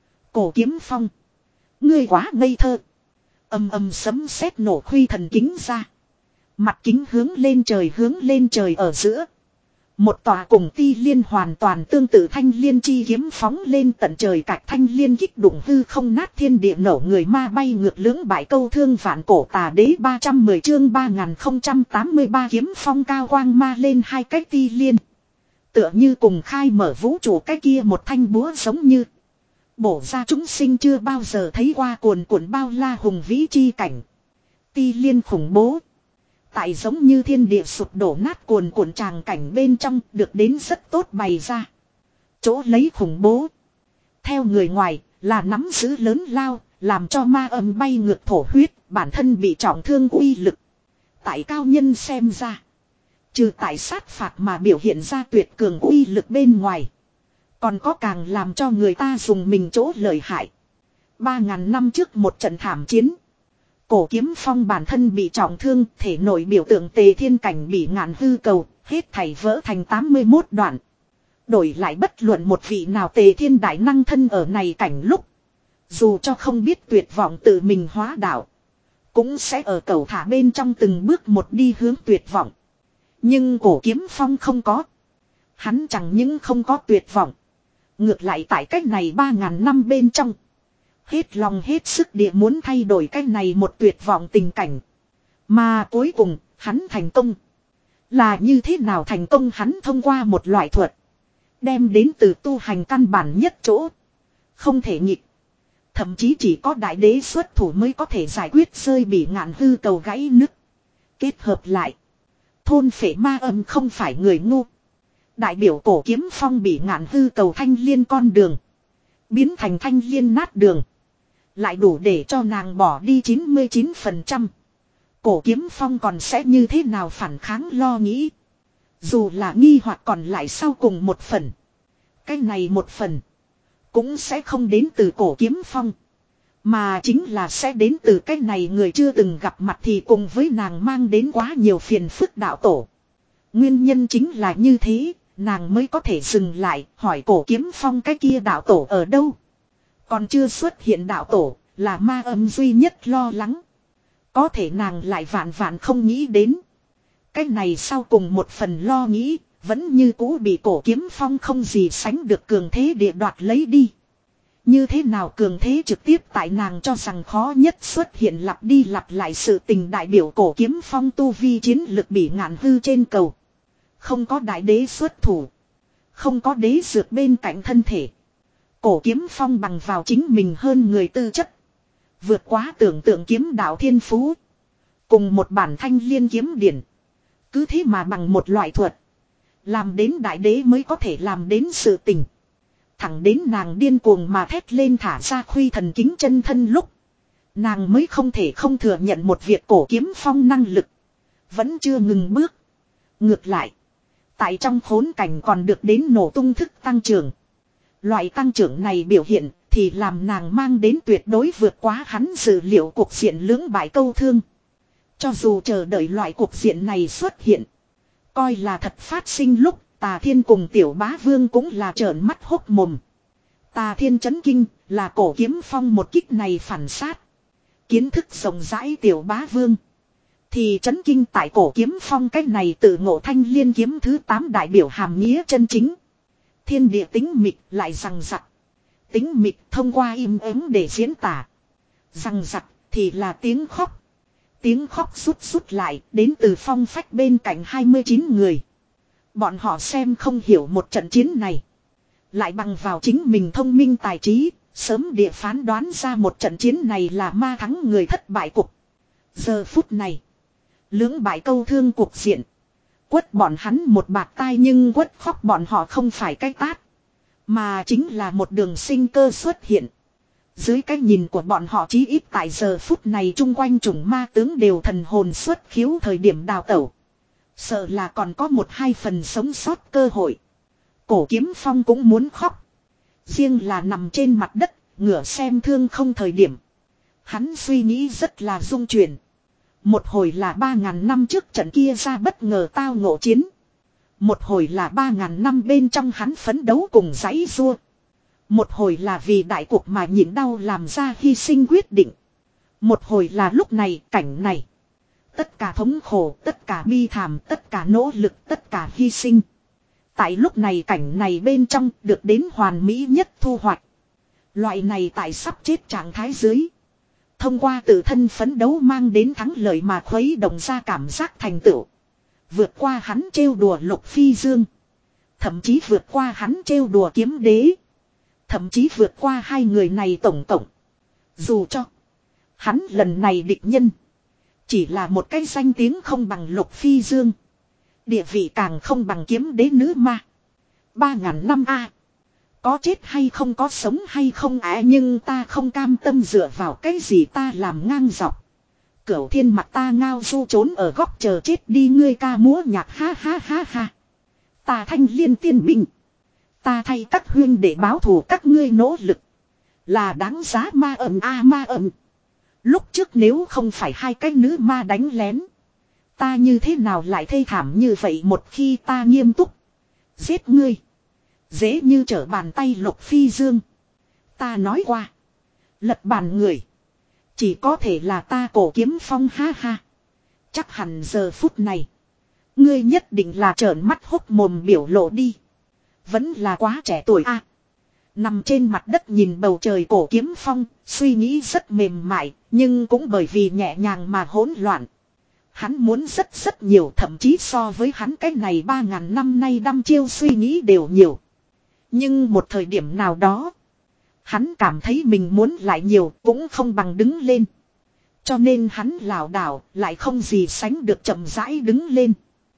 Cổ kiếm phong. Ngươi quá ngây thơ. Âm âm sấm sét nổ khuy thần kính ra. Mặt kính hướng lên trời hướng lên trời ở giữa. Một tòa cùng ti liên hoàn toàn tương tự thanh liên chi kiếm phóng lên tận trời cạch thanh liên kích đụng hư không nát thiên địa nổ người ma bay ngược lưỡng bại câu thương vạn cổ tà đế ba trăm mười chương ba nghìn không trăm tám mươi ba kiếm phong cao quang ma lên hai cái ti liên. Tựa như cùng khai mở vũ trụ cái kia một thanh búa giống như. Bổ ra chúng sinh chưa bao giờ thấy qua cuồn cuộn bao la hùng vĩ chi cảnh. Ti liên khủng bố. Tại giống như thiên địa sụp đổ nát cuồn cuộn tràng cảnh bên trong được đến rất tốt bày ra. Chỗ lấy khủng bố. Theo người ngoài là nắm giữ lớn lao, làm cho ma âm bay ngược thổ huyết, bản thân bị trọng thương uy lực. Tại cao nhân xem ra. Trừ tại sát phạt mà biểu hiện ra tuyệt cường uy lực bên ngoài. Còn có càng làm cho người ta dùng mình chỗ lợi hại. Ba ngàn năm trước một trận thảm chiến. Cổ kiếm phong bản thân bị trọng thương, thể nội biểu tượng tề thiên cảnh bị ngạn hư cầu, hết thảy vỡ thành tám mươi mốt đoạn. Đổi lại bất luận một vị nào tề thiên đại năng thân ở này cảnh lúc. Dù cho không biết tuyệt vọng tự mình hóa đạo. Cũng sẽ ở cầu thả bên trong từng bước một đi hướng tuyệt vọng. Nhưng cổ kiếm phong không có. Hắn chẳng những không có tuyệt vọng. Ngược lại tại cách này ba ngàn năm bên trong. Hết lòng hết sức địa muốn thay đổi cái này một tuyệt vọng tình cảnh. Mà cuối cùng, hắn thành công. Là như thế nào thành công hắn thông qua một loại thuật. Đem đến từ tu hành căn bản nhất chỗ. Không thể nghịch. Thậm chí chỉ có đại đế xuất thủ mới có thể giải quyết rơi bị ngạn hư cầu gãy nứt. Kết hợp lại. Thôn phệ ma âm không phải người ngu. Đại biểu cổ kiếm phong bị ngạn hư cầu thanh liên con đường. Biến thành thanh liên nát đường. Lại đủ để cho nàng bỏ đi chín mươi chín phần trăm. Cổ kiếm phong còn sẽ như thế nào phản kháng lo nghĩ. Dù là nghi hoặc còn lại sau cùng một phần. Cái này một phần. Cũng sẽ không đến từ cổ kiếm phong. Mà chính là sẽ đến từ cái này người chưa từng gặp mặt thì cùng với nàng mang đến quá nhiều phiền phức đạo tổ. Nguyên nhân chính là như thế. Nàng mới có thể dừng lại hỏi cổ kiếm phong cái kia đạo tổ ở đâu. Còn chưa xuất hiện đạo tổ là ma âm duy nhất lo lắng. Có thể nàng lại vạn vạn không nghĩ đến. Cái này sau cùng một phần lo nghĩ vẫn như cũ bị cổ kiếm phong không gì sánh được cường thế địa đoạt lấy đi. Như thế nào cường thế trực tiếp tại nàng cho rằng khó nhất xuất hiện lặp đi lặp lại sự tình đại biểu cổ kiếm phong tu vi chiến lực bị ngạn hư trên cầu. Không có đại đế xuất thủ. Không có đế dược bên cạnh thân thể. Cổ kiếm phong bằng vào chính mình hơn người tư chất. Vượt quá tưởng tượng kiếm đạo thiên phú. Cùng một bản thanh liên kiếm điển. Cứ thế mà bằng một loại thuật. Làm đến đại đế mới có thể làm đến sự tình. Thẳng đến nàng điên cuồng mà thét lên thả ra khuy thần kính chân thân lúc. Nàng mới không thể không thừa nhận một việc cổ kiếm phong năng lực. Vẫn chưa ngừng bước. Ngược lại. Tại trong khốn cảnh còn được đến nổ tung thức tăng trưởng. Loại tăng trưởng này biểu hiện thì làm nàng mang đến tuyệt đối vượt quá hắn dự liệu cuộc diện lưỡng bại câu thương. Cho dù chờ đợi loại cuộc diện này xuất hiện. Coi là thật phát sinh lúc Tà Thiên cùng Tiểu Bá Vương cũng là trợn mắt hốc mồm. Tà Thiên chấn kinh là cổ kiếm phong một kích này phản sát. Kiến thức rộng rãi Tiểu Bá Vương. Thì chấn kinh tại cổ kiếm phong cách này tự ngộ thanh liên kiếm thứ tám đại biểu hàm nghĩa chân chính. Thiên địa tính mịch lại rằng rặc. Tính mịch thông qua im ắng để diễn tả. Rằng rặc thì là tiếng khóc. Tiếng khóc rút rút lại đến từ phong phách bên cạnh hai mươi chín người. Bọn họ xem không hiểu một trận chiến này. Lại bằng vào chính mình thông minh tài trí, sớm địa phán đoán ra một trận chiến này là ma thắng người thất bại cục. Giờ phút này, lưỡng bại câu thương cuộc diện. Quất bọn hắn một bạt tai nhưng quất khóc bọn họ không phải cái tát. Mà chính là một đường sinh cơ xuất hiện. Dưới cái nhìn của bọn họ chí ít tại giờ phút này chung quanh chủng ma tướng đều thần hồn xuất khiếu thời điểm đào tẩu. Sợ là còn có một hai phần sống sót cơ hội. Cổ kiếm phong cũng muốn khóc. Riêng là nằm trên mặt đất, ngửa xem thương không thời điểm. Hắn suy nghĩ rất là rung chuyển. Một hồi là ba ngàn năm trước trận kia ra bất ngờ tao ngộ chiến. Một hồi là ba ngàn năm bên trong hắn phấn đấu cùng giãy giụa. Một hồi là vì đại cuộc mà nhịn đau làm ra hy sinh quyết định. Một hồi là lúc này, cảnh này. Tất cả thống khổ, tất cả bi thảm, tất cả nỗ lực, tất cả hy sinh. Tại lúc này cảnh này bên trong được đến hoàn mỹ nhất thu hoạch. Loại này tại sắp chết trạng thái dưới. Thông qua tự thân phấn đấu mang đến thắng lợi mà khuấy động ra cảm giác thành tựu. Vượt qua hắn trêu đùa Lục Phi Dương. Thậm chí vượt qua hắn trêu đùa Kiếm Đế. Thậm chí vượt qua hai người này tổng tổng. Dù cho hắn lần này địch nhân chỉ là một cái danh tiếng không bằng Lục Phi Dương. Địa vị càng không bằng Kiếm Đế nữ ma. Ba ngàn năm a Có chết hay không có sống hay không á, nhưng ta không cam tâm dựa vào cái gì ta làm ngang dọc. Cửu thiên mặt ta ngao du trốn ở góc chờ chết đi, ngươi ca múa nhạc ha ha ha ha. Ta thanh liên tiên binh. Ta thay các huyên để báo thù các ngươi nỗ lực. Là đáng giá ma ẩm a ma ẩm. Lúc trước nếu không phải hai cái nữ ma đánh lén. Ta như thế nào lại thê thảm như vậy một khi ta nghiêm túc. Giết ngươi. Dễ như trở bàn tay Lục Phi Dương. Ta nói qua. Lật bàn người. Chỉ có thể là ta cổ kiếm phong ha ha. Chắc hẳn giờ phút này. Ngươi nhất định là trợn mắt hốc mồm biểu lộ đi. Vẫn là quá trẻ tuổi a. Nằm trên mặt đất nhìn bầu trời cổ kiếm phong. Suy nghĩ rất mềm mại. Nhưng cũng bởi vì nhẹ nhàng mà hỗn loạn. Hắn muốn rất rất nhiều, thậm chí so với hắn cái này ba ngàn năm nay đăm chiêu suy nghĩ đều nhiều. Nhưng một thời điểm nào đó, hắn cảm thấy mình muốn lại nhiều cũng không bằng đứng lên. Cho nên hắn lảo đảo lại không gì sánh được chậm rãi đứng lên.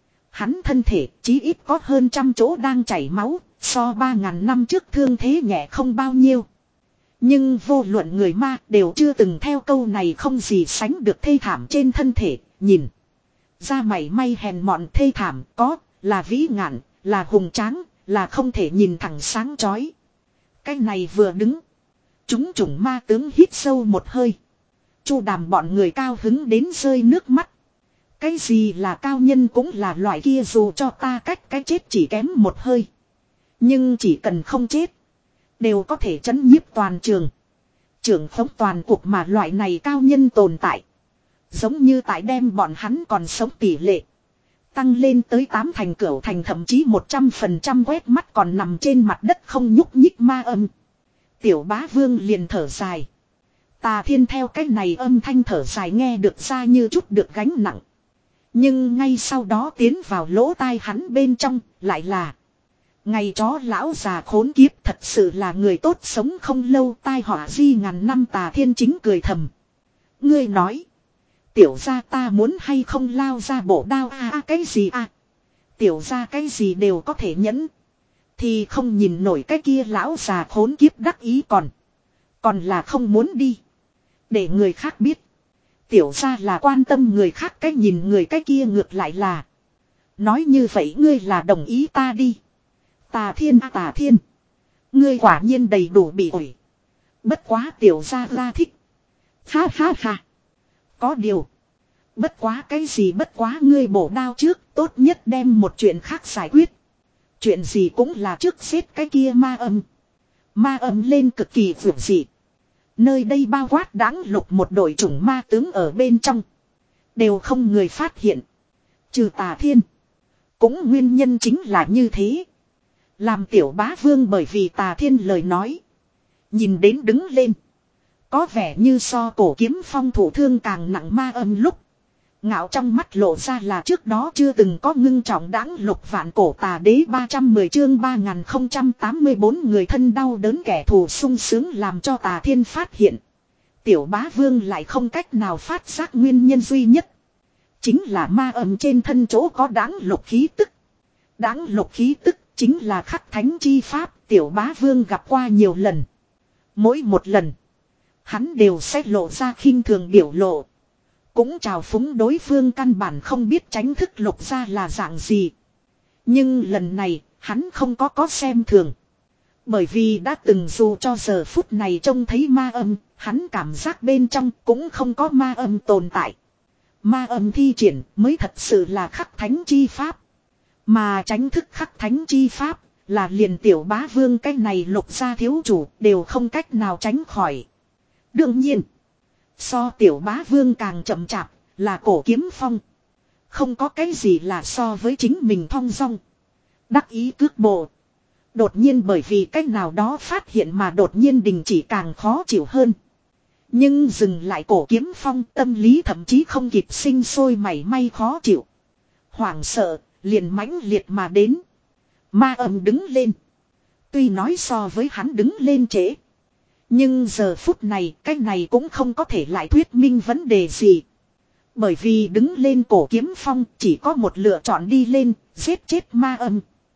Hắn thân thể chí ít có hơn trăm chỗ đang chảy máu, so ba ngàn năm trước thương thế nhẹ không bao nhiêu. Nhưng vô luận người ma đều chưa từng theo câu này không gì sánh được thê thảm trên thân thể, nhìn. Ra mày may hèn mọn thê thảm có, là vĩ ngạn, là hùng tráng, là không thể nhìn thẳng sáng chói. Cái này vừa đứng. Chúng chủng ma tướng hít sâu một hơi. Chu Đàm bọn người cao hứng đến rơi nước mắt. Cái gì là cao nhân cũng là loại kia, dù cho ta cách cái chết chỉ kém một hơi. Nhưng chỉ cần không chết. Đều có thể chấn nhiếp toàn trường. Trưởng khống toàn cuộc mà loại này cao nhân tồn tại. Giống như tại đem bọn hắn còn sống tỷ lệ. Tăng lên tới tám thành cửu thành thậm chí một trăm phần trăm quét mắt còn nằm trên mặt đất không nhúc nhích ma âm. Tiểu Bá Vương liền thở dài. Tà Thiên theo cái này âm thanh thở dài nghe được ra như chút được gánh nặng. Nhưng ngay sau đó tiến vào lỗ tai hắn bên trong lại là. Ngày chó lão già khốn kiếp thật sự là người tốt sống không lâu, tai họa di ngàn năm. Tà Thiên Chính cười thầm. Ngươi nói. Tiểu gia ta muốn hay không lao ra bổ đao à, à cái gì à. Tiểu gia cái gì đều có thể nhẫn. Thì không nhìn nổi cái kia lão già khốn kiếp đắc ý còn. Còn là không muốn đi. Để người khác biết. Tiểu gia là quan tâm người khác, cái nhìn người cái kia ngược lại là. Nói như vậy ngươi là đồng ý ta đi. Tà Thiên à Tà Thiên. Ngươi quả nhiên đầy đủ bị ổi. Bất quá tiểu gia ra thích. Ha ha ha. Có điều. Bất quá cái gì bất quá, ngươi bổ đao trước, tốt nhất đem một chuyện khác giải quyết. Chuyện gì cũng là trước xếp cái kia ma âm. Ma âm lên cực kỳ vượt dị. Nơi đây bao quát đáng lục một đội chủng ma tướng ở bên trong. Đều không người phát hiện. Trừ Tà Thiên. Cũng nguyên nhân chính là như thế. Làm tiểu bá vương bởi vì Tà Thiên lời nói. Nhìn đến đứng lên. Có vẻ như so cổ kiếm phong thủ thương càng nặng ma âm lúc. Ngạo trong mắt lộ ra là trước đó chưa từng có ngưng trọng đáng lục vạn cổ tà đế. Ba trăm mười chương ba nghìn không trăm tám mươi bốn người thân đau đớn kẻ thù sung sướng làm cho Tà Thiên phát hiện. Tiểu bá vương lại không cách nào phát giác nguyên nhân duy nhất. Chính là ma âm trên thân chỗ có đáng lục khí tức. Đáng lục khí tức chính là khắc thánh chi pháp, tiểu bá vương gặp qua nhiều lần. Mỗi một lần, hắn đều sẽ lộ ra khinh thường biểu lộ. Cũng trào phúng đối phương căn bản không biết tránh thức lục ra là dạng gì. Nhưng lần này, hắn không có có xem thường. Bởi vì đã từng dù cho giờ phút này trông thấy ma âm, hắn cảm giác bên trong cũng không có ma âm tồn tại. Ma âm thi triển mới thật sự là khắc thánh chi pháp. Mà tránh thức khắc thánh chi pháp là liền tiểu bá vương cái này lục gia thiếu chủ đều không cách nào tránh khỏi. Đương nhiên, so tiểu bá vương càng chậm chạp là cổ kiếm phong. Không có cái gì là so với chính mình thong dong. Đắc ý cước bộ. Đột nhiên bởi vì cách nào đó phát hiện mà đột nhiên đình chỉ càng khó chịu hơn. Nhưng dừng lại cổ kiếm phong, tâm lý thậm chí không kịp sinh sôi mảy may khó chịu. Hoảng sợ, liền mãnh liệt mà đến. Ma âm đứng lên. Tuy nói so với hắn đứng lên trễ. Nhưng giờ phút này, cái này cũng không có thể lại thuyết minh vấn đề gì. Bởi vì đứng lên cổ kiếm phong chỉ có một lựa chọn, đi lên, giết chết ma âm.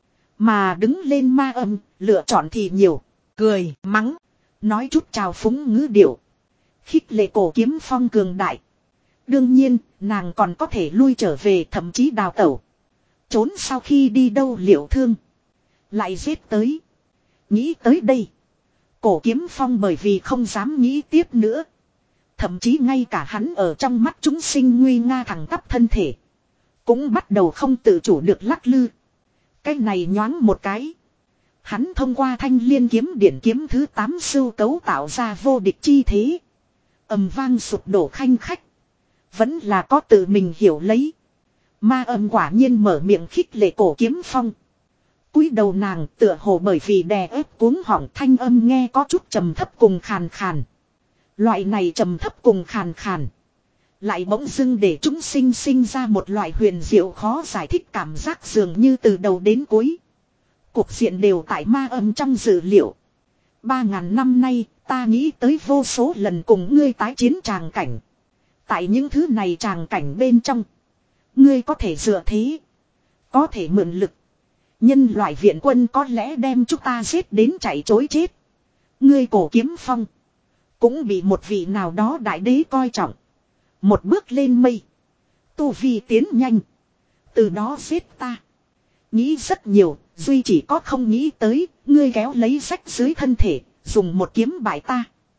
Mà đứng lên ma âm, lựa chọn thì nhiều. Cười, mắng, nói chút trào phúng ngữ điệu. Khích lệ cổ kiếm phong cường đại. Đương nhiên, nàng còn có thể lui trở về, thậm chí đào tẩu. Trốn sau khi đi đâu liệu thương. Lại giết tới. Nghĩ tới đây. Cổ kiếm phong bởi vì không dám nghĩ tiếp nữa. Thậm chí ngay cả hắn ở trong mắt chúng sinh nguy nga thẳng tắp thân thể. Cũng bắt đầu không tự chủ được lắc lư. Cái này nhoáng một cái. Hắn thông qua thanh liên kiếm điển kiếm thứ tám sưu cấu tạo ra vô địch chi thế. Ầm vang sụp đổ khanh khách. Vẫn là có tự mình hiểu lấy. Ma âm quả nhiên mở miệng khích lệ cổ kiếm phong. Cúi đầu nàng tựa hồ bởi vì đè ép cuống họng, thanh âm nghe có chút trầm thấp cùng khàn khàn. Loại này trầm thấp cùng khàn khàn. Lại bỗng dưng để chúng sinh sinh ra một loại huyền diệu khó giải thích cảm giác, dường như từ đầu đến cuối. Cuộc diện đều tại ma âm trong dự liệu. Ba ngàn năm nay ta nghĩ tới vô số lần cùng ngươi tái chiến tràng cảnh. Tại những thứ này tràng cảnh bên trong. Ngươi có thể dựa thế. Có thể mượn lực. Nhân loại viện quân có lẽ đem chúng ta giết đến chạy chối chết. Ngươi cổ kiếm phong. Cũng bị một vị nào đó đại đế coi trọng. Một bước lên mây. Tu vi tiến nhanh. Từ đó giết ta. Nghĩ rất nhiều. Duy chỉ có không nghĩ tới. Ngươi kéo lấy rách dưới thân thể. Dùng một kiếm bại ta.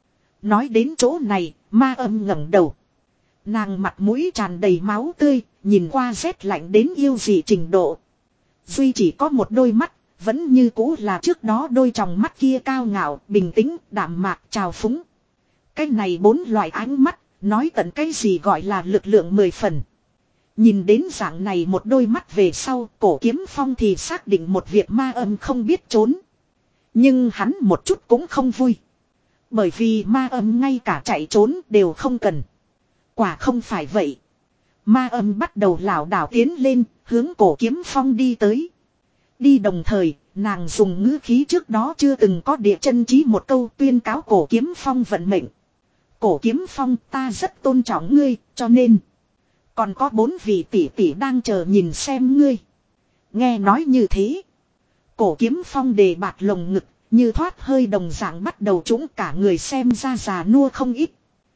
Nói đến chỗ này. Ma âm ngẩng đầu. Nàng mặt mũi tràn đầy máu tươi. Nhìn qua rét lạnh đến yêu dị trình độ. Duy chỉ có một đôi mắt. Vẫn như cũ là trước đó đôi tròng mắt kia cao ngạo, bình tĩnh, đạm mạc, trào phúng. Cái này bốn loại ánh mắt. Nói tận cái gì gọi là lực lượng mười phần. Nhìn đến dạng này một đôi mắt về sau, cổ kiếm phong thì xác định một việc ma âm không biết trốn. Nhưng hắn một chút cũng không vui. Bởi vì ma âm ngay cả chạy trốn đều không cần. Quả không phải vậy. Ma âm bắt đầu lảo đảo tiến lên, hướng cổ kiếm phong đi tới. Đi đồng thời, nàng dùng ngữ khí trước đó chưa từng có địa chân chí một câu tuyên cáo Cổ Kiếm Phong vận mệnh. Cổ Kiếm Phong, ta rất tôn trọng ngươi, cho nên còn có bốn vị tỷ tỷ đang chờ nhìn xem ngươi. Nghe nói như thế, Cổ Kiếm Phong đề bạt lồng ngực, như thoát hơi đồng dạng bắt đầu trũng cả người xem ra già nua không ít.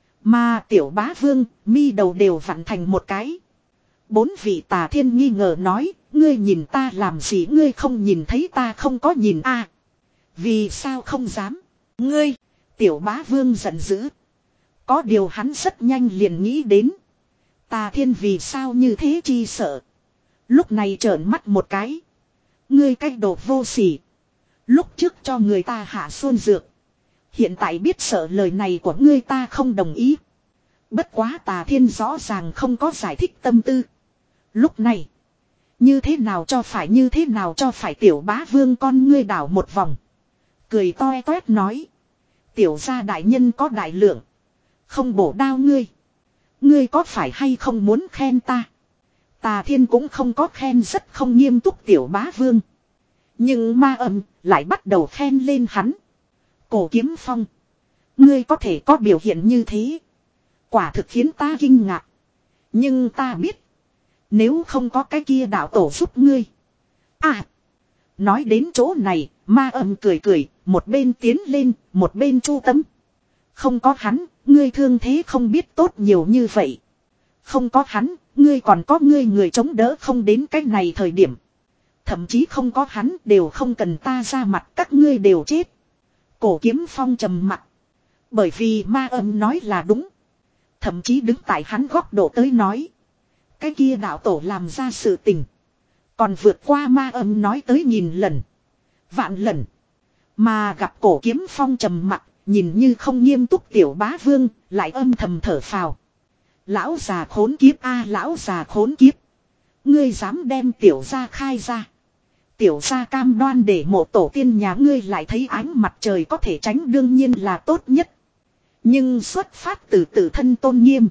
Mà Tiểu Bá Vương, mi đầu đều vặn thành một cái. Bốn vị Tà Thiên nghi ngờ nói, ngươi nhìn ta làm gì, ngươi không nhìn thấy ta không có nhìn a? À, vì sao không dám? Ngươi, Tiểu Bá Vương giận dữ. Có điều hắn rất nhanh liền nghĩ đến. Tà Thiên vì sao như thế chi sợ. Lúc này trợn mắt một cái. Ngươi cách đồ vô sỉ. Lúc trước cho người ta hạ xuân dược. Hiện tại biết sợ lời này của ngươi ta không đồng ý. Bất quá Tà Thiên rõ ràng không có giải thích tâm tư. Lúc này. Như thế nào cho phải như thế nào cho phải Tiểu Bá Vương con ngươi đảo một vòng. Cười toe toét nói. Tiểu gia đại nhân có đại lượng. Không bổ đao ngươi. Ngươi có phải hay không muốn khen ta? Tà Thiên cũng không có khen, rất không nghiêm túc Tiểu Bá Vương. Nhưng Ma Âm lại bắt đầu khen lên hắn. Cổ Kiếm Phong. Ngươi có thể có biểu hiện như thế. Quả thực khiến ta kinh ngạc. Nhưng ta biết. Nếu không có cái kia đạo tổ giúp ngươi. À. Nói đến chỗ này. Ma Âm cười cười. Một bên tiến lên. Một bên chu tấm. Không có hắn. Ngươi thương thế không biết tốt nhiều như vậy. Không có hắn. Ngươi còn có ngươi người chống đỡ không đến cái này thời điểm. Thậm chí không có hắn đều không cần ta ra mặt, các ngươi đều chết. Cổ Kiếm Phong trầm mặt. Bởi vì Ma Âm nói là đúng. Thậm chí đứng tại hắn góc độ tới nói. Cái kia đạo tổ làm ra sự tình. Còn vượt qua Ma Âm nói tới nghìn lần. Vạn lần. Mà gặp Cổ Kiếm Phong trầm mặt, nhìn như không nghiêm túc Tiểu Bá Vương, lại âm thầm thở phào. Lão già khốn kiếp a, lão già khốn kiếp. Ngươi dám đem tiểu gia khai ra. Tiểu gia cam đoan để mộ tổ tiên nhà ngươi lại thấy ánh mặt trời có thể tránh đương nhiên là tốt nhất. Nhưng xuất phát từ tự thân tôn nghiêm.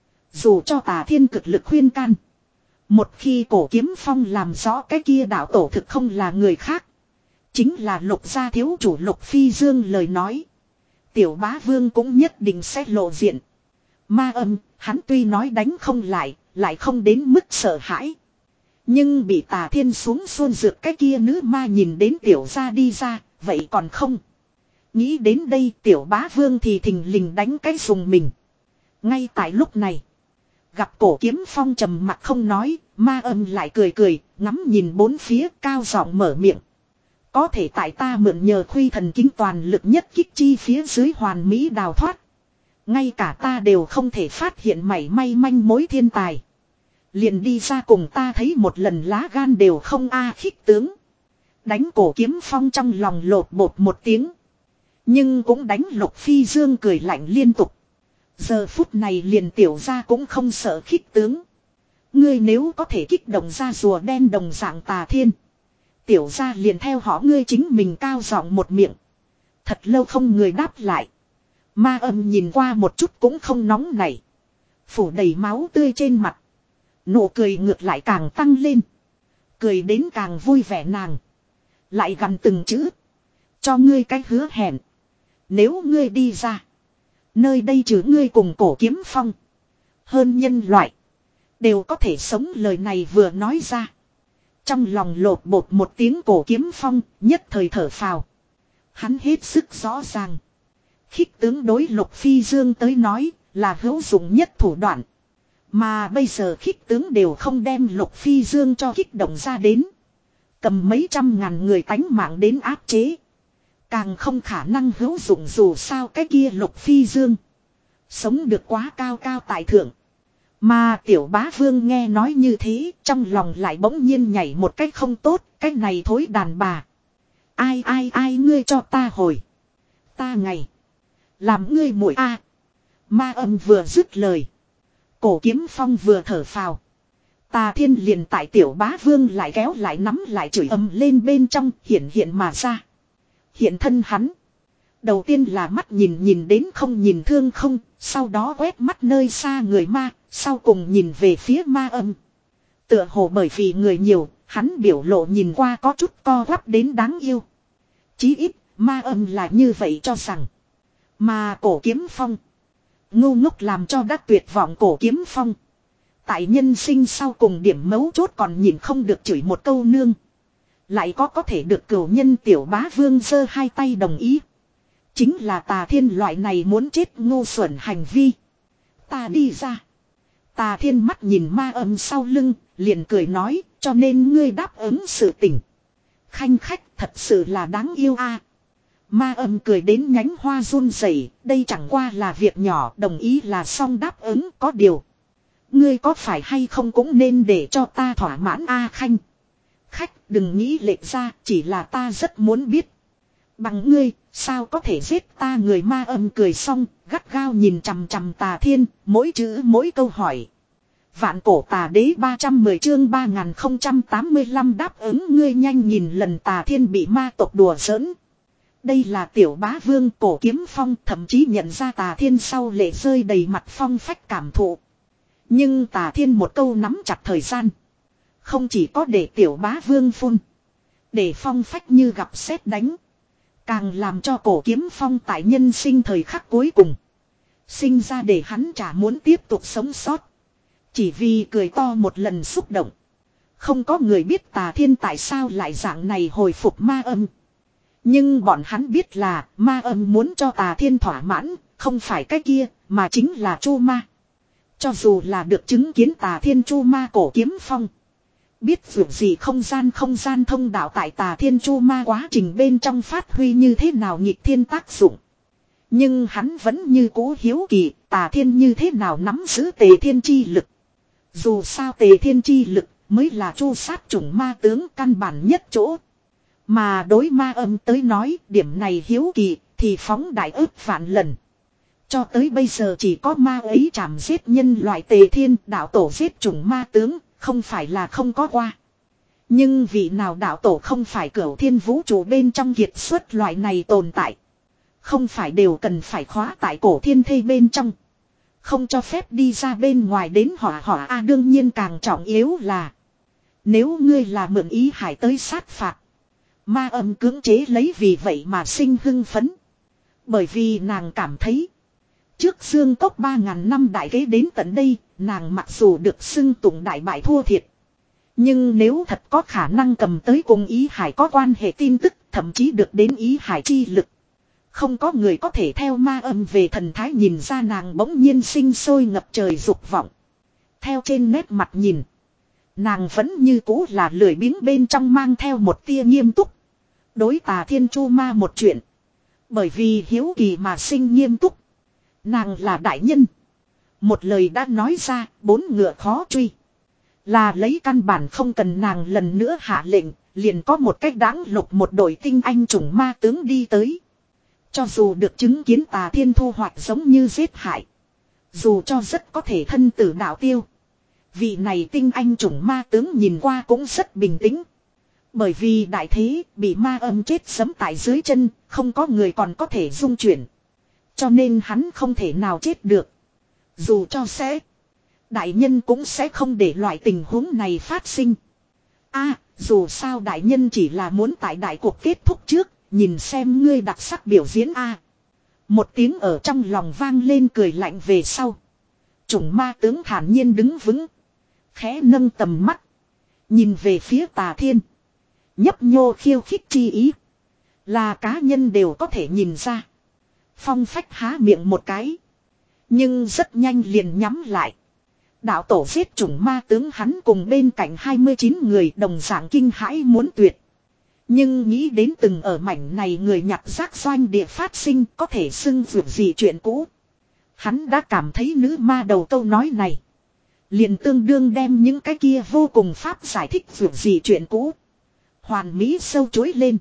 Dù cho Tà Thiên cực lực khuyên can. Một khi Cổ Kiếm Phong làm rõ cái kia đạo tổ thực không là người khác. Chính là Lục gia thiếu chủ Lục Phi Dương lời nói. Tiểu Bá Vương cũng nhất định sẽ lộ diện. Ma Âm, hắn tuy nói đánh không lại, lại không đến mức sợ hãi. Nhưng bị Tà Thiên xuống xuân dược cái kia nữ ma nhìn đến tiểu gia đi ra, vậy còn không. Nghĩ đến đây Tiểu Bá Vương thì thình lình đánh cái dùng mình. Ngay tại lúc này, gặp Cổ Kiếm Phong trầm mặt không nói, Ma Âm lại cười cười, ngắm nhìn bốn phía cao giọng mở miệng. Có thể tại ta mượn nhờ khuy thần kính toàn lực nhất kích chi phía dưới hoàn mỹ đào thoát. Ngay cả ta đều không thể phát hiện mảy may manh mối thiên tài. Liền đi ra cùng ta thấy một lần lá gan đều không a. Khích tướng. Đánh Cổ Kiếm Phong trong lòng lột bột một tiếng. Nhưng cũng đánh Lục Phi Dương cười lạnh liên tục. Giờ phút này liền tiểu ra cũng không sợ khích tướng. Ngươi nếu có thể kích động ra rùa đen đồng dạng Tà Thiên. Tiểu ra liền theo họ ngươi chính mình cao giọng một miệng. Thật lâu không người đáp lại. Ma Âm nhìn qua một chút cũng không nóng nảy. Phủ đầy máu tươi trên mặt. Nụ cười ngược lại càng tăng lên. Cười đến càng vui vẻ nàng. Lại gằn từng chữ. Cho ngươi cách hứa hẹn. Nếu ngươi đi ra. Nơi đây trừ ngươi cùng Cổ Kiếm Phong. Hơn nhân loại. Đều có thể sống lời này vừa nói ra. Trong lòng lột bột một tiếng Cổ Kiếm Phong nhất thời thở phào. Hắn hết sức rõ ràng. Khích tướng đối Lục Phi Dương tới nói là hữu dụng nhất thủ đoạn. Mà bây giờ khích tướng đều không đem Lục Phi Dương cho kích động ra đến. Cầm mấy trăm ngàn người tánh mạng đến áp chế. Càng không khả năng hữu dụng dù sao cái kia Lục Phi Dương. Sống được quá cao cao tại thượng. Mà Tiểu Bá Vương nghe nói như thế trong lòng lại bỗng nhiên nhảy một cách không tốt. Cách này thối đàn bà. Ai ai ai ngươi cho ta hồi. Ta ngày. Làm ngươi muội a. Ma Âm vừa dứt lời. Cổ Kiếm Phong vừa thở phào. Tà Thiên liền tại Tiểu Bá Vương lại kéo lại nắm lại chửi ầm lên bên trong hiện hiện mà ra. Hiện thân hắn. Đầu tiên là mắt nhìn nhìn đến không nhìn thương không. Sau đó quét mắt nơi xa người ma. Sau cùng nhìn về phía Ma Âm. Tựa hồ bởi vì người nhiều. Hắn biểu lộ nhìn qua có chút co quắp đến đáng yêu. Chí ít, ma âm là như vậy cho rằng. Mà cổ kiếm phong. Ngu ngốc làm cho đã tuyệt vọng cổ kiếm phong. Tại nhân sinh sau cùng điểm mấu chốt còn nhìn không được chửi một câu nương. Lại có có thể được cửu nhân tiểu bá vương giơ hai tay đồng ý. Chính là Tà Thiên loại này muốn chết ngu xuẩn hành vi. Ta đi ra. Tà Thiên mắt nhìn ma âm sau lưng, liền cười nói, cho nên ngươi đáp ứng sự tình. Khanh khách thật sự là đáng yêu a. Ma âm cười đến nhánh hoa run rẩy, đây chẳng qua là việc nhỏ, đồng ý là xong đáp ứng có điều. Ngươi có phải hay không cũng nên để cho ta thỏa mãn a Khanh. Khách đừng nghĩ lệch ra, chỉ là ta rất muốn biết. Bằng ngươi, sao có thể giết ta người ma âm cười xong, gắt gao nhìn chằm chằm Tà Thiên, mỗi chữ mỗi câu hỏi. Vạn cổ tà đế ba trăm mười chương ba nghìn không trăm tám mươi lăm đáp ứng ngươi nhanh nhìn lần Tà Thiên bị ma tộc đùa giỡn. Đây là tiểu bá vương cổ kiếm phong thậm chí nhận ra Tà Thiên sau lệ rơi đầy mặt phong phách cảm thụ. Nhưng Tà Thiên một câu nắm chặt thời gian. Không chỉ có để tiểu bá vương phun. Để phong phách như gặp sét đánh. Càng làm cho cổ kiếm phong tại nhân sinh thời khắc cuối cùng. Sinh ra để hắn chả muốn tiếp tục sống sót. Chỉ vì cười to một lần xúc động. Không có người biết Tà Thiên tại sao lại dạng này hồi phục ma âm. Nhưng bọn hắn biết là ma âm muốn cho Tà Thiên thỏa mãn, không phải cái kia, mà chính là Chu Ma. Cho dù là được chứng kiến Tà Thiên Chu Ma cổ kiếm phong. Biết việc gì không gian không gian thông đạo tại Tà Thiên Chu Ma quá trình bên trong phát huy như thế nào nghịch thiên tác dụng. Nhưng hắn vẫn như cố hiếu kỳ Tà Thiên như thế nào nắm giữ Tề Thiên chi lực. Dù sao Tề Thiên chi lực mới là chu sát chủng ma tướng căn bản nhất chỗ. Mà đối ma âm tới nói điểm này hiếu kỳ thì phóng đại ức vạn lần. Cho tới bây giờ chỉ có ma ấy chảm giết nhân loại Tề Thiên đạo tổ giết chủng ma tướng. Không phải là không có qua. Nhưng vị nào đạo tổ không phải cửu thiên vũ trụ bên trong kiệt xuất loại này tồn tại. Không phải đều cần phải khóa tại cổ thiên thây bên trong. Không cho phép đi ra bên ngoài đến hỏa hỏa a đương nhiên càng trọng yếu là. Nếu ngươi là mượn ý hải tới sát phạt. Ma âm cưỡng chế lấy vì vậy mà sinh hưng phấn. Bởi vì nàng cảm thấy. Trước Dương Cốc ba ngàn năm đại kế đến tận đây, nàng mặc dù được xưng tụng đại bại thua thiệt. Nhưng nếu thật có khả năng cầm tới cùng ý hải có quan hệ tin tức, thậm chí được đến ý hải chi lực. Không có người có thể theo ma âm về thần thái nhìn ra nàng bỗng nhiên sinh sôi ngập trời dục vọng. Theo trên nét mặt nhìn, nàng vẫn như cũ là lười biếng bên trong mang theo một tia nghiêm túc. Đối Tà Thiên Chu Ma một chuyện. Bởi vì hiếu kỳ mà sinh nghiêm túc. Nàng là đại nhân. Một lời đã nói ra, bốn ngựa khó truy. Là lấy căn bản không cần nàng lần nữa hạ lệnh, liền có một cách đáng lục một đội tinh anh chủng ma tướng đi tới. Cho dù được chứng kiến Tà Thiên thu hoạch giống như giết hại. Dù cho rất có thể thân tử đạo tiêu. Vị này tinh anh chủng ma tướng nhìn qua cũng rất bình tĩnh. Bởi vì đại thế bị ma âm chết sấm tại dưới chân, không có người còn có thể dung chuyển. Cho nên hắn không thể nào chết được. Dù cho sẽ. Đại nhân cũng sẽ không để loại tình huống này phát sinh. A, dù sao đại nhân chỉ là muốn tại đại cuộc kết thúc trước. Nhìn xem ngươi đặc sắc biểu diễn A. Một tiếng ở trong lòng vang lên cười lạnh về sau. Chủng ma tướng thản nhiên đứng vững. Khẽ nâng tầm mắt. Nhìn về phía Tà Thiên. Nhấp nhô khiêu khích chi ý. Là cá nhân đều có thể nhìn ra. Phong phách há miệng một cái. Nhưng rất nhanh liền nhắm lại. Đạo tổ giết chủng ma tướng hắn cùng bên cạnh hai mươi chín người đồng dạng kinh hãi muốn tuyệt. Nhưng nghĩ đến từng ở mảnh này người nhặt rác doanh địa phát sinh có thể xưng vượt gì chuyện cũ. Hắn đã cảm thấy nữ ma đầu câu nói này. Liền tương đương đem những cái kia vô cùng pháp giải thích vượt gì chuyện cũ. Hoàn mỹ sâu chối lên.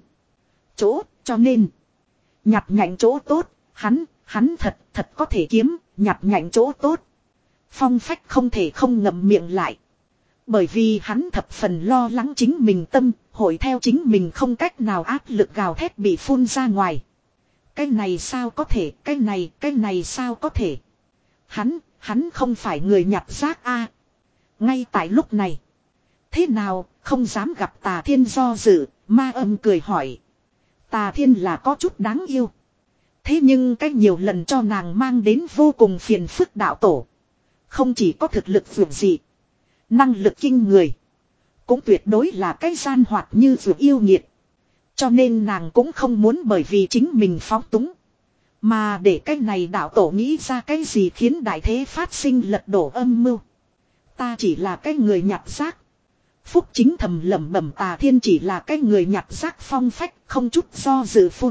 Chỗ cho nên. Nhặt nhạnh chỗ tốt. Hắn, hắn thật, thật có thể kiếm, nhặt nhạnh chỗ tốt. Phong phách không thể không ngậm miệng lại. Bởi vì hắn thập phần lo lắng chính mình tâm, hội theo chính mình không cách nào áp lực gào thét bị phun ra ngoài. Cái này sao có thể, cái này, cái này sao có thể. Hắn, hắn không phải người nhặt rác a. Ngay tại lúc này. Thế nào, Không dám gặp Tà Thiên do dự, ma âm cười hỏi. Tà Thiên là có chút đáng yêu. Thế nhưng cách nhiều lần cho nàng mang đến vô cùng phiền phức đạo tổ. Không chỉ có thực lực vượt dị, năng lực kinh người, cũng tuyệt đối là cái gian hoạt như vượt yêu nghiệt. Cho nên nàng cũng không muốn bởi vì chính mình phóng túng, mà để cái này đạo tổ nghĩ ra cái gì khiến đại thế phát sinh lật đổ âm mưu. Ta chỉ là cái người nhặt rác. Phúc chính thầm lẩm bẩm Tà Thiên chỉ là cái người nhặt rác phong phách, không chút do dự phun.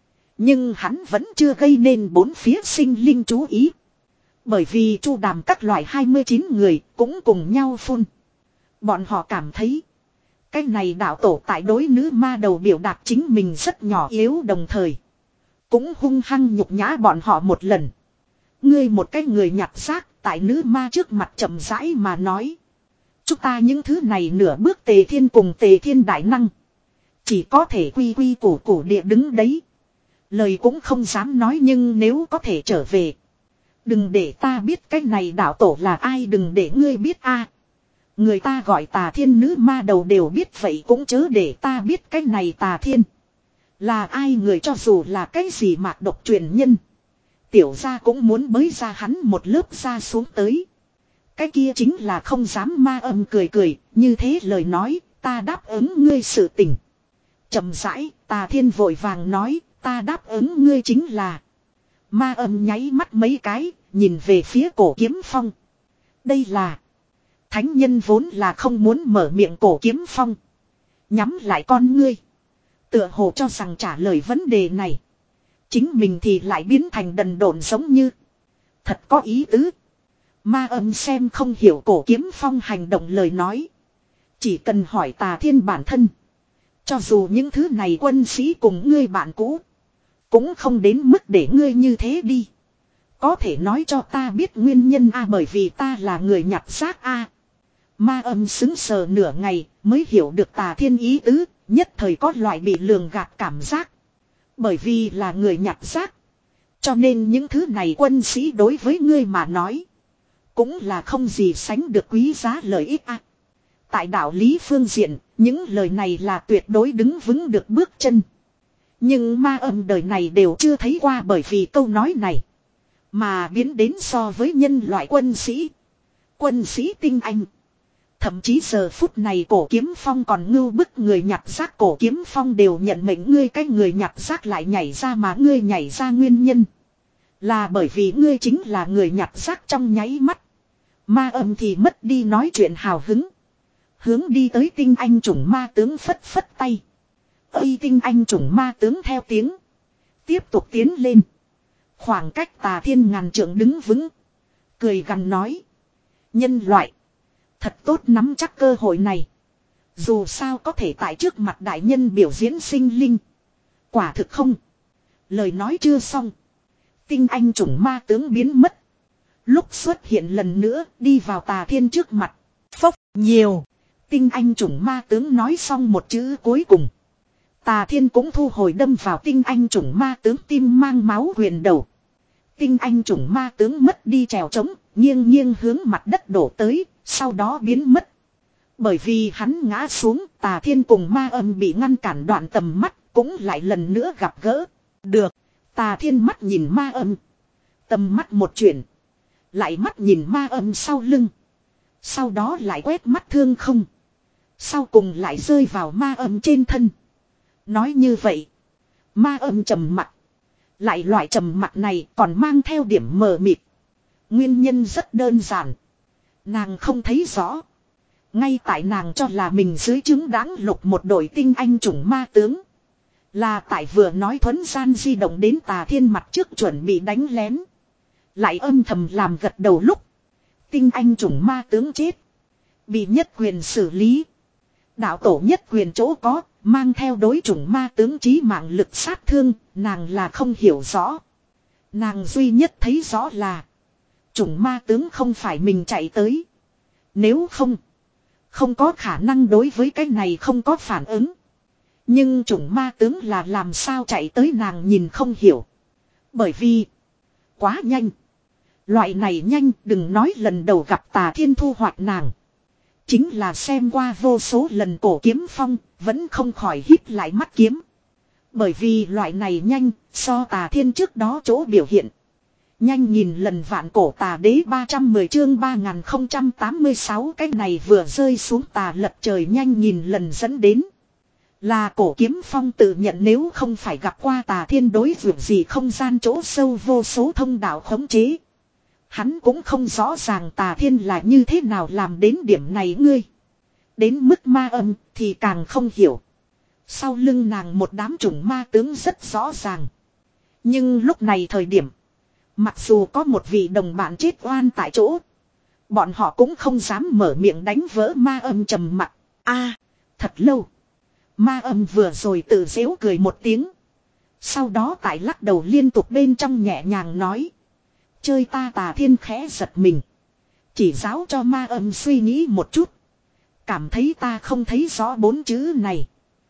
Nhưng hắn vẫn chưa gây nên bốn phía sinh linh chú ý. Bởi vì chu đàm các loại hai mươi chín người cũng cùng nhau phun. Bọn họ cảm thấy cái này đạo tổ tại đối nữ ma đầu biểu đạt chính mình rất nhỏ yếu, đồng thời cũng hung hăng nhục nhã bọn họ một lần. Ngươi một cái người nhặt rác tại nữ ma trước mặt chậm rãi mà nói. Chúng ta những thứ này nửa bước Tề Thiên cùng Tề Thiên đại năng, chỉ có thể quy quy củ củ địa đứng đấy. Lời cũng không dám nói, nhưng nếu có thể trở về. Đừng để ta biết cái này đạo tổ là ai, đừng để ngươi biết a. Người ta gọi Tà Thiên nữ ma đầu đều biết, vậy cũng chớ để ta biết cái này Tà Thiên là ai. Người cho dù là cái gì mạc độc truyền nhân, tiểu gia cũng muốn bới ra hắn một lớp da xuống tới. Cái kia chính là không dám. Ma âm cười cười, như thế lời nói, ta đáp ứng ngươi sự tình. Chậm rãi, Tà Thiên vội vàng nói, ta đáp ứng ngươi chính là. Ma âm nháy mắt mấy cái, nhìn về phía Cổ Kiếm Phong. Đây là thánh nhân vốn là không muốn mở miệng. Cổ Kiếm Phong nhắm lại con ngươi, tựa hồ cho rằng trả lời vấn đề này chính mình thì lại biến thành đần độn giống như. Thật có ý tứ. Ma âm xem không hiểu Cổ Kiếm Phong hành động lời nói. Chỉ cần hỏi Tà Thiên bản thân. Cho dù những thứ này quân sĩ cùng ngươi bạn cũ, cũng không đến mức để ngươi như thế đi. Có thể nói cho ta biết nguyên nhân a? Bởi vì ta là người nhặt xác a. Ma âm xứng sờ nửa ngày mới hiểu được Tà Thiên ý tứ, nhất thời có loại bị lường gạt cảm giác. Bởi vì là người nhặt xác, cho nên những thứ này quân sĩ đối với ngươi mà nói cũng là không gì sánh được quý giá lợi ích a. Tại đạo lý phương diện, những lời này là tuyệt đối đứng vững được bước chân. Nhưng ma âm đời này đều chưa thấy qua bởi vì câu nói này mà biến đến so với nhân loại quân sĩ, quân sĩ tinh anh. Thậm chí giờ phút này Cổ Kiếm Phong còn ngưu bức người nhặt rác. Cổ Kiếm Phong đều nhận mệnh ngươi cái người nhặt rác lại nhảy ra, mà ngươi nhảy ra nguyên nhân là bởi vì ngươi chính là người nhặt rác. Trong nháy mắt, ma âm thì mất đi nói chuyện hào hứng, hướng đi tới tinh anh chủng ma tướng phất phất tay. Ây, tinh anh chủng ma tướng theo tiếng tiếp tục tiến lên. Khoảng cách Tà Thiên ngàn trượng đứng vững, cười gằn nói: nhân loại thật tốt nắm chắc cơ hội này. Dù sao có thể tại trước mặt đại nhân biểu diễn sinh linh, quả thực không. Lời nói chưa xong, tinh anh chủng ma tướng biến mất. Lúc xuất hiện lần nữa, đi vào Tà Thiên trước mặt. Phốc nhiều. Tinh anh chủng ma tướng nói xong một chữ cuối cùng, Tà Thiên cũng thu hồi đâm vào tinh anh chủng ma tướng tim mang máu huyền đầu. Tinh anh chủng ma tướng mất đi trèo trống, nghiêng nghiêng hướng mặt đất đổ tới, sau đó biến mất. Bởi vì hắn ngã xuống, Tà Thiên cùng ma âm bị ngăn cản đoạn tầm mắt, cũng lại lần nữa gặp gỡ. Được. Tà Thiên mắt nhìn ma âm, tầm mắt một chuyển, lại mắt nhìn ma âm sau lưng, sau đó lại quét mắt thương không, sau cùng lại rơi vào ma âm trên thân. Nói như vậy, ma âm trầm mặc. Lại loại trầm mặc này còn mang theo điểm mờ mịt. Nguyên nhân rất đơn giản, nàng không thấy rõ. Ngay tại nàng cho là mình dưới trướng đáng lục một đội tinh anh chủng ma tướng, là tại vừa nói thuấn gian di động đến Tà Thiên mặt trước chuẩn bị đánh lén, lại âm thầm làm gật đầu lúc, tinh anh chủng ma tướng chết, bị nhất quyền xử lý. Đạo tổ nhất quyền chỗ có, mang theo đối chủng ma tướng chí mạng lực sát thương, nàng là không hiểu rõ. Nàng duy nhất thấy rõ là chủng ma tướng không phải mình chạy tới. Nếu không, không có khả năng đối với cái này không có phản ứng. Nhưng chủng ma tướng là làm sao chạy tới nàng nhìn không hiểu. Bởi vì quá nhanh. Loại này nhanh đừng nói lần đầu gặp Tà Thiên thu hoạch nàng. Chính là xem qua vô số lần cổ kiếm phong, vẫn không khỏi híp lại mắt kiếm. Bởi vì loại này nhanh, so tà thiên trước đó chỗ biểu hiện. Nhanh nhìn lần vạn cổ tà đế ba trăm mười chương ba nghìn không trăm tám mươi sáu cái này vừa rơi xuống tà lập trời nhanh nhìn lần dẫn đến. Là cổ kiếm phong tự nhận nếu không phải gặp qua tà thiên đối vượt gì không gian chỗ sâu vô số thông đạo khống chế. Hắn cũng không rõ ràng tà thiên là như thế nào làm đến điểm này ngươi. Đến mức ma âm thì càng không hiểu. Sau lưng nàng một đám chủng ma tướng rất rõ ràng. Nhưng lúc này thời điểm. Mặc dù có một vị đồng bạn chết oan tại chỗ. Bọn họ cũng không dám mở miệng đánh vỡ ma âm trầm mặc. A, thật lâu. Ma âm vừa rồi tự giễu cười một tiếng. Sau đó tại lắc đầu liên tục bên trong nhẹ nhàng nói. Chơi ta tà thiên khẽ giật mình. Chỉ giáo cho ma âm suy nghĩ một chút. Cảm thấy ta không thấy rõ bốn chữ này.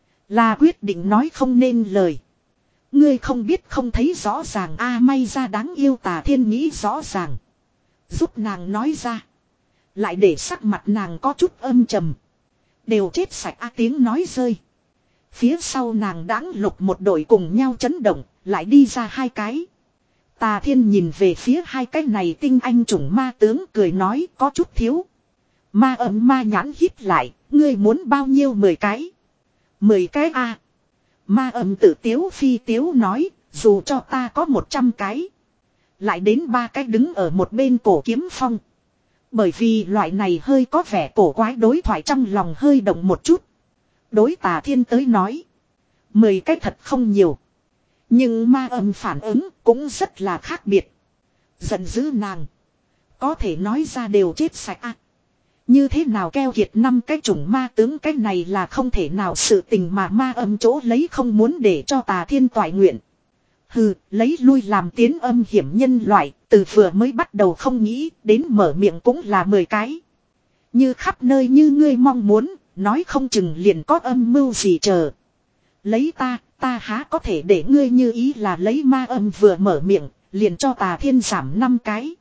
Là quyết định nói không nên lời. Ngươi không biết không thấy rõ ràng a à, may ra đáng yêu tà thiên nghĩ rõ ràng. Giúp nàng nói ra. Lại để sắc mặt nàng có chút âm trầm. Đều chết sạch a à, tiếng nói rơi. Phía sau nàng đãng lục một đội cùng nhau chấn động. Lại đi ra hai cái. Tà thiên nhìn về phía hai cái này tinh anh chủng ma tướng cười nói có chút thiếu. Ma ấm ma nhãn hít lại. Ngươi muốn bao nhiêu mười cái. Mười cái a à. Ma ấm tự tiếu phi tiếu nói. Dù cho ta có một trăm cái. Lại đến ba cái đứng ở một bên cổ kiếm phong. Bởi vì loại này hơi có vẻ cổ quái đối thoại trong lòng hơi động một chút. Đối tà thiên tới nói. Mười cái thật không nhiều. Nhưng ma âm phản ứng cũng rất là khác biệt. Giận dữ nàng. Có thể nói ra đều chết sạch à. Như thế nào keo kiệt năm cái chủng ma tướng cái này là không thể nào sự tình mà ma âm chỗ lấy không muốn để cho tà thiên toại nguyện. Hừ, lấy lui làm tiến âm hiểm nhân loại, từ vừa mới bắt đầu không nghĩ, đến mở miệng cũng là mười cái. Như khắp nơi như ngươi mong muốn, nói không chừng liền có âm mưu gì chờ. Lấy ta, ta há có thể để ngươi như ý là lấy ma âm vừa mở miệng, liền cho tà thiên giảm năm cái.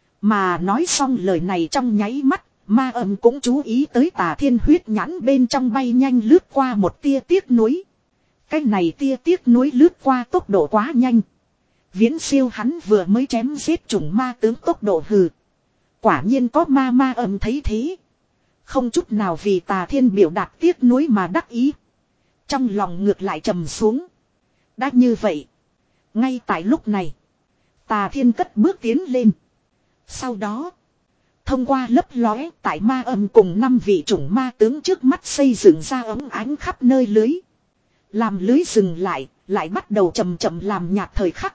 Mà nói xong lời này trong nháy mắt, ma âm cũng chú ý tới tà thiên huyết nhãn bên trong bay nhanh lướt qua một tia tiếc nuối. Cái này tia tiếc nuối lướt qua tốc độ quá nhanh. Viễn siêu hắn vừa mới chém giết chủng ma tướng tốc độ hừ. Quả nhiên có ma ma âm thấy thế. Không chút nào vì tà thiên biểu đạt tiếc nuối mà đắc ý. Trong lòng ngược lại trầm xuống. Đã như vậy. Ngay tại lúc này. Tà thiên cất bước tiến lên. Sau đó. Thông qua lấp lóe tại ma âm cùng năm vị chủng ma tướng trước mắt xây dựng ra ống ánh khắp nơi lưới. Làm lưới dừng lại. Lại bắt đầu chậm chậm làm nhạt thời khắc.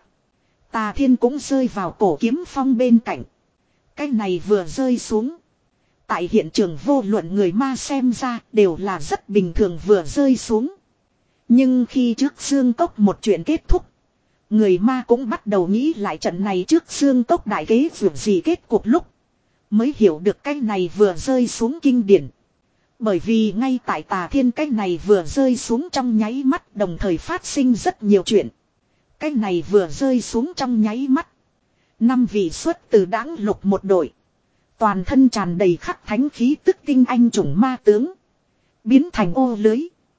Tà thiên cũng rơi vào cổ kiếm phong bên cạnh. Cái này vừa rơi xuống. Tại hiện trường vô luận người ma xem ra đều là rất bình thường vừa rơi xuống. Nhưng khi trước xương cốc một chuyện kết thúc. Người ma cũng bắt đầu nghĩ lại trận này trước xương cốc đại kế vượt gì kết cuộc lúc. Mới hiểu được cái này vừa rơi xuống kinh điển. Bởi vì ngay tại tà thiên cái này vừa rơi xuống trong nháy mắt đồng thời phát sinh rất nhiều chuyện. Cái này vừa rơi xuống trong nháy mắt. Năm vị xuất từ đãng lục một đội. Toàn thân tràn đầy khắc thánh khí tức tinh anh chủng ma tướng. Biến thành ô lưới.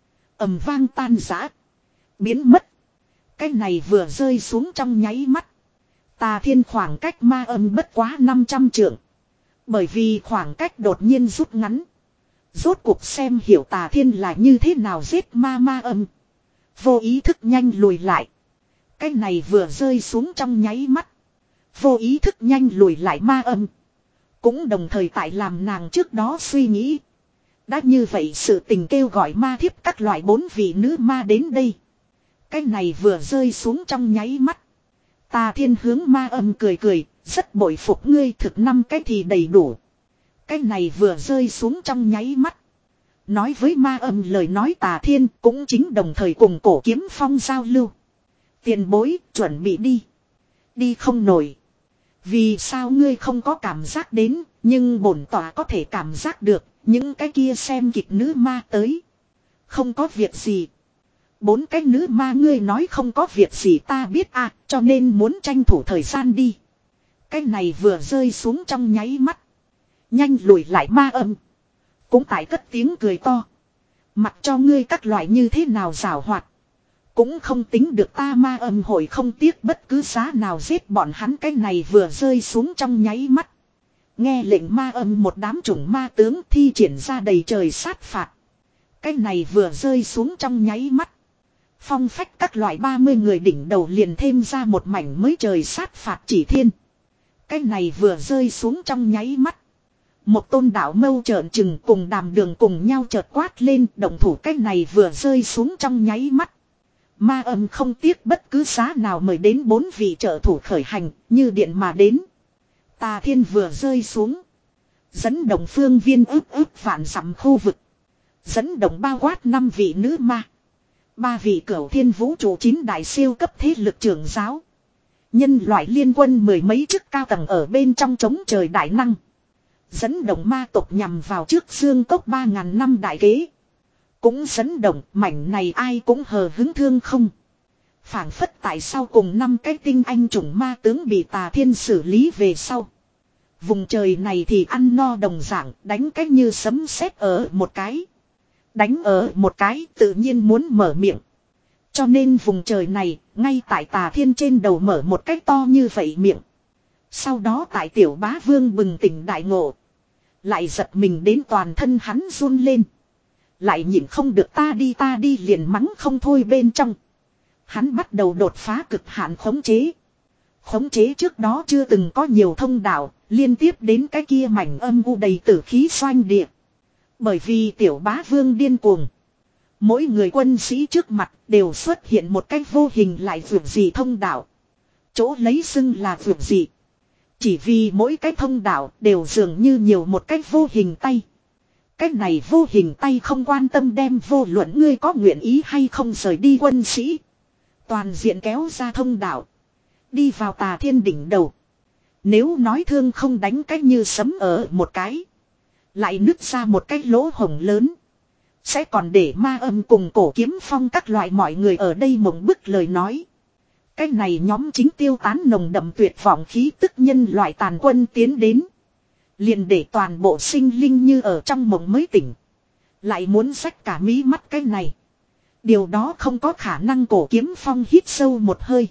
Ầm vang tan rã. Biến mất. Cái này vừa rơi xuống trong nháy mắt. Tà thiên khoảng cách ma âm bất quá năm trăm trượng. Bởi vì khoảng cách đột nhiên rút ngắn. Rốt cuộc xem hiểu tà thiên là như thế nào giết ma ma âm. Vô ý thức nhanh lùi lại. Cái này vừa rơi xuống trong nháy mắt. Vô ý thức nhanh lùi lại ma âm. Cũng đồng thời tại làm nàng trước đó suy nghĩ. Đã như vậy sự tình kêu gọi ma thiếp các loại bốn vị nữ ma đến đây. Cái này vừa rơi xuống trong nháy mắt. Tà thiên hướng ma âm cười cười. Rất bội phục ngươi thực năm cái thì đầy đủ. Cái này vừa rơi xuống trong nháy mắt. Nói với ma âm lời nói tà thiên cũng chính đồng thời cùng cổ kiếm phong giao lưu. Tiền bối chuẩn bị đi. Đi không nổi. Vì sao ngươi không có cảm giác đến. Nhưng bổn tỏa có thể cảm giác được. Những cái kia xem kịch nữ ma tới. Không có việc gì. Bốn cái nữ ma ngươi nói không có việc gì ta biết à. Cho nên muốn tranh thủ thời gian đi. Cái này vừa rơi xuống trong nháy mắt. Nhanh lùi lại ma âm. cũng tại cất tiếng cười to. Mặc cho ngươi các loại như thế nào giảo hoạt. Cũng không tính được ta ma âm hội không tiếc bất cứ giá nào giết bọn hắn. Cái này vừa rơi xuống trong nháy mắt. Nghe lệnh ma âm một đám chủng ma tướng thi triển ra đầy trời sát phạt. Cái này vừa rơi xuống trong nháy mắt. Phong phách các loại ba mươi người đỉnh đầu liền thêm ra một mảnh mới trời sát phạt chỉ thiên. Cái này vừa rơi xuống trong nháy mắt. Một tôn đạo mâu trợn trừng cùng đàm đường cùng nhau chợt quát lên động thủ. Cái này vừa rơi xuống trong nháy mắt. Ma âm không tiếc bất cứ giá nào mời đến bốn vị trợ thủ khởi hành như điện mà đến. Tà thiên vừa rơi xuống. Dẫn động phương viên ước ước vạn dặm khu vực. Dẫn động bao quát năm vị nữ ma. Ba vị cửu thiên vũ trụ chín đại siêu cấp thế lực trưởng giáo. Nhân loại liên quân mười mấy chức cao tầng ở bên trong chống trời đại năng. Dẫn động ma tộc nhằm vào trước dương cốc ba ngàn năm đại kế. Cũng dẫn động mảnh này ai cũng hờ hứng thương không. Phảng phất tại sau cùng năm cái tinh anh chủng ma tướng bị tà thiên xử lý về sau. Vùng trời này thì ăn no đồng dạng đánh cách như sấm sét ở một cái. Đánh ở một cái tự nhiên muốn mở miệng. Cho nên vùng trời này ngay tại tà thiên trên đầu mở một cách to như vậy miệng. Sau đó tại tiểu bá vương bừng tỉnh đại ngộ. Lại giật mình đến toàn thân hắn run lên. Lại nhịn không được ta đi ta đi liền mắng không thôi bên trong. Hắn bắt đầu đột phá cực hạn khống chế. Khống chế trước đó chưa từng có nhiều thông đạo, liên tiếp đến cái kia mảnh âm u đầy tử khí xoanh địa. Bởi vì tiểu bá vương điên cuồng. Mỗi người quân sĩ trước mặt đều xuất hiện một cái vô hình lại vượt gì thông đạo. Chỗ lấy xưng là vượt gì. Chỉ vì mỗi cái thông đạo đều dường như nhiều một cái vô hình tay. Cái này vô hình tay không quan tâm đem vô luận ngươi có nguyện ý hay không rời đi quân sĩ. Toàn diện kéo ra thông đạo. Đi vào tà thiên đỉnh đầu. Nếu nói thương không đánh cách như sấm ở một cái. Lại nứt ra một cái lỗ hổng lớn. Sẽ còn để ma âm cùng cổ kiếm phong các loại mọi người ở đây mộng bức lời nói. Cái này nhóm chính tiêu tán nồng đậm tuyệt vọng khí tức nhân loại tàn quân tiến đến. Liền để toàn bộ sinh linh như ở trong mộng mới tỉnh. Lại muốn xách cả mí mắt cái này. Điều đó không có khả năng cổ kiếm phong hít sâu một hơi.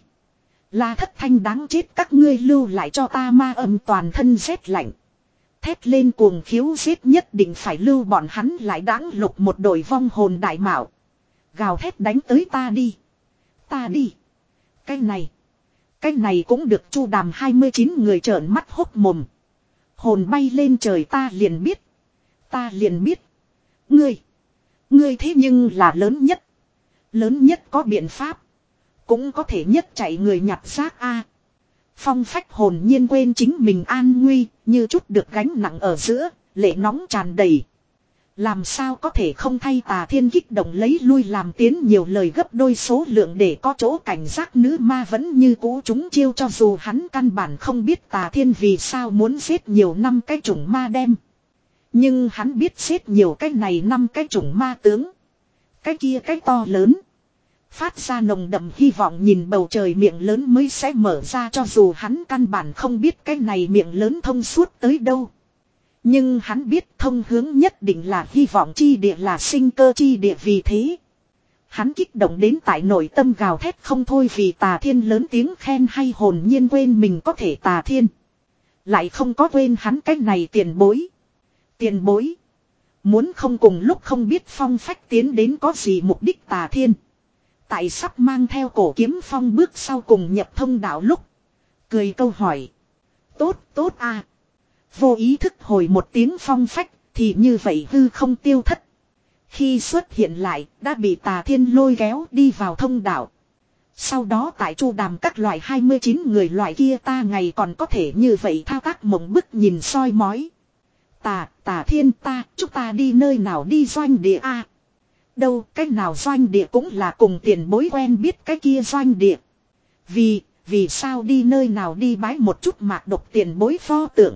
La thất thanh đáng chết các ngươi lưu lại cho ta ma âm toàn thân rét lạnh. Thét lên cuồng khiếu giết nhất định phải lưu bọn hắn lại đáng lục một đội vong hồn đại mạo. Gào thét đánh tới ta đi. Ta đi. Cái này. Cái này cũng được chu đàm hai mươi chín người trợn mắt hốc mồm. Hồn bay lên trời ta liền biết. Ta liền biết. Ngươi. Ngươi thế nhưng là lớn nhất. Lớn nhất có biện pháp. Cũng có thể nhất chạy người nhặt xác a. Phong phách hồn nhiên quên chính mình an nguy. Như chút được gánh nặng ở giữa. Lệ nóng tràn đầy. Làm sao có thể không thay tà thiên kích động lấy lui làm tiến nhiều lời gấp đôi số lượng để có chỗ cảnh giác nữ ma vẫn như cũ chúng chiêu cho dù hắn căn bản không biết tà thiên vì sao muốn giết nhiều năm cái chủng ma đem. Nhưng hắn biết giết nhiều cái này năm cái chủng ma tướng. Cái kia cái to lớn. Phát ra nồng đậm hy vọng nhìn bầu trời miệng lớn mới sẽ mở ra cho dù hắn căn bản không biết cái này miệng lớn thông suốt tới đâu. Nhưng hắn biết thông hướng nhất định là hy vọng chi địa là sinh cơ chi địa vì thế. Hắn kích động đến tại nội tâm gào thét không thôi vì tà thiên lớn tiếng khen hay hồn nhiên quên mình có thể tà thiên. Lại không có quên hắn cái này tiền bối. Tiền bối. Muốn không cùng lúc không biết phong phách tiến đến có gì mục đích tà thiên. Tại sắp mang theo cổ kiếm phong bước sau cùng nhập thông đạo lúc. Cười câu hỏi. Tốt tốt à. Vô ý thức hồi một tiếng phong phách thì như vậy hư không tiêu thất. Khi xuất hiện lại đã bị tà thiên lôi kéo đi vào thông đạo. Sau đó tại chu đàm các loại hai mươi chín người loại kia ta ngày còn có thể như vậy thao tác mộng bức nhìn soi mói. Tà, tà thiên ta, chúng ta đi nơi nào đi doanh địa a? Đâu, cách nào doanh địa cũng là cùng tiền bối quen biết cái kia doanh địa. Vì, vì sao đi nơi nào đi bái một chút mạc độc tiền bối pho tượng.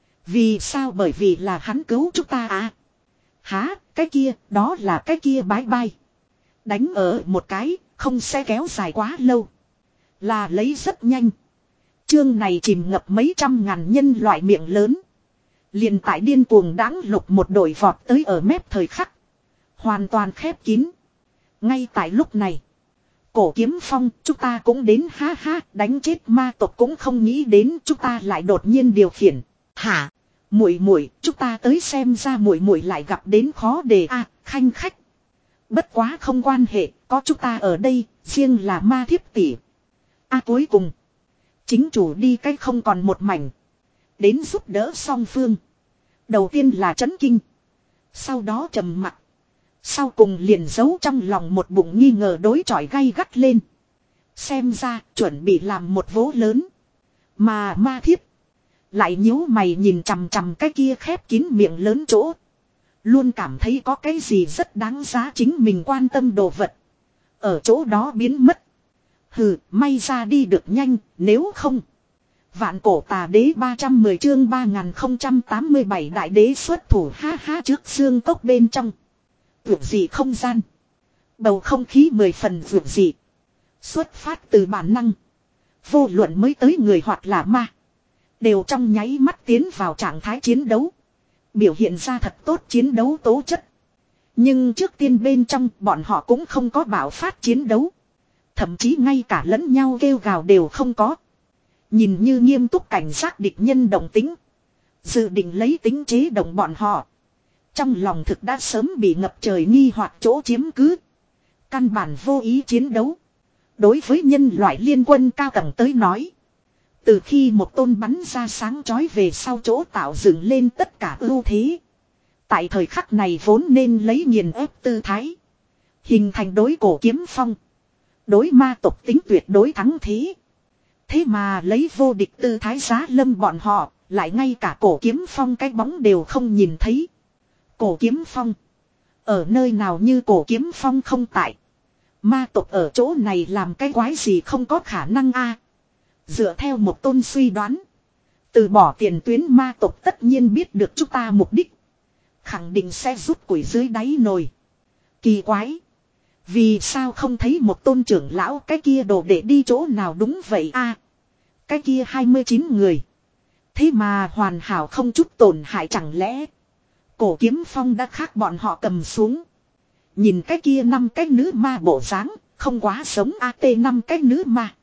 Vì sao bởi vì là hắn cứu chúng ta à? Hả, cái kia, đó là cái kia bái bai. Đánh ở một cái, không sẽ kéo dài quá lâu. Là lấy rất nhanh. Chương này chìm ngập mấy trăm ngàn nhân loại miệng lớn. Liền tại điên cuồng đáng lục một đội vọt tới ở mép thời khắc. Hoàn toàn khép kín. Ngay tại lúc này. Cổ kiếm phong, chúng ta cũng đến ha ha, đánh chết ma tộc cũng không nghĩ đến chúng ta lại đột nhiên điều khiển. Hả? Muội muội, chúng ta tới xem ra muội muội lại gặp đến khó đề a, à, khanh khách. Bất quá không quan hệ, có chúng ta ở đây, riêng là ma thiếp tỷ. A à, cuối cùng, chính chủ đi cách không còn một mảnh. Đến giúp đỡ song phương. Đầu tiên là chấn kinh. Sau đó trầm mặc. Sau cùng liền giấu trong lòng một bụng nghi ngờ đối chọi gay gắt lên. Xem ra chuẩn bị làm một vố lớn. Mà ma thiếp lại nhíu mày nhìn chằm chằm cái kia khép kín miệng lớn chỗ. Luôn cảm thấy có cái gì rất đáng giá chính mình quan tâm đồ vật. Ở chỗ đó biến mất. Hừ, may ra đi được nhanh, nếu không. Vạn cổ tà đế ba trăm mười chương ba nghìn không trăm tám mươi bảy đại đế xuất thủ ha ha trước xương cốc bên trong. Vượt dị không gian. Bầu không khí mười phần vượt dị. Xuất phát từ bản năng. Vô luận mới tới người hoặc là ma. Đều trong nháy mắt tiến vào trạng thái chiến đấu. Biểu hiện ra thật tốt chiến đấu tố chất. Nhưng trước tiên bên trong bọn họ cũng không có bảo phát chiến đấu. Thậm chí ngay cả lẫn nhau kêu gào đều không có. Nhìn như nghiêm túc cảnh giác địch nhân động tính. Dự định lấy tính chế động bọn họ. Trong lòng thực đã sớm bị ngập trời nghi hoặc chỗ chiếm cứ. Căn bản vô ý chiến đấu. Đối với nhân loại liên quân cao tầng tới nói. Từ khi một tôn bắn ra sáng chói về sau chỗ tạo dựng lên tất cả ưu thế. Tại thời khắc này vốn nên lấy nghiền ép tư thái. Hình thành đối cổ kiếm phong. Đối ma tộc tính tuyệt đối thắng thế. Thế mà lấy vô địch tư thái giá lâm bọn họ. Lại ngay cả cổ kiếm phong cái bóng đều không nhìn thấy. Cổ kiếm phong. Ở nơi nào như cổ kiếm phong không tại. Ma tộc ở chỗ này làm cái quái gì không có khả năng a. Dựa theo một tôn suy đoán. Từ bỏ tiền tuyến ma tộc tất nhiên biết được chúng ta mục đích. Khẳng định sẽ rút củi dưới đáy nồi. Kỳ quái. Vì sao không thấy một tôn trưởng lão cái kia đồ để đi chỗ nào đúng vậy a? Cái kia hai mươi chín người. Thế mà hoàn hảo không chút tổn hại chẳng lẽ. Cổ kiếm phong đã khác bọn họ cầm xuống. Nhìn cái kia năm cái nữ ma bộ dáng, không quá giống a tê năm cái nữ ma.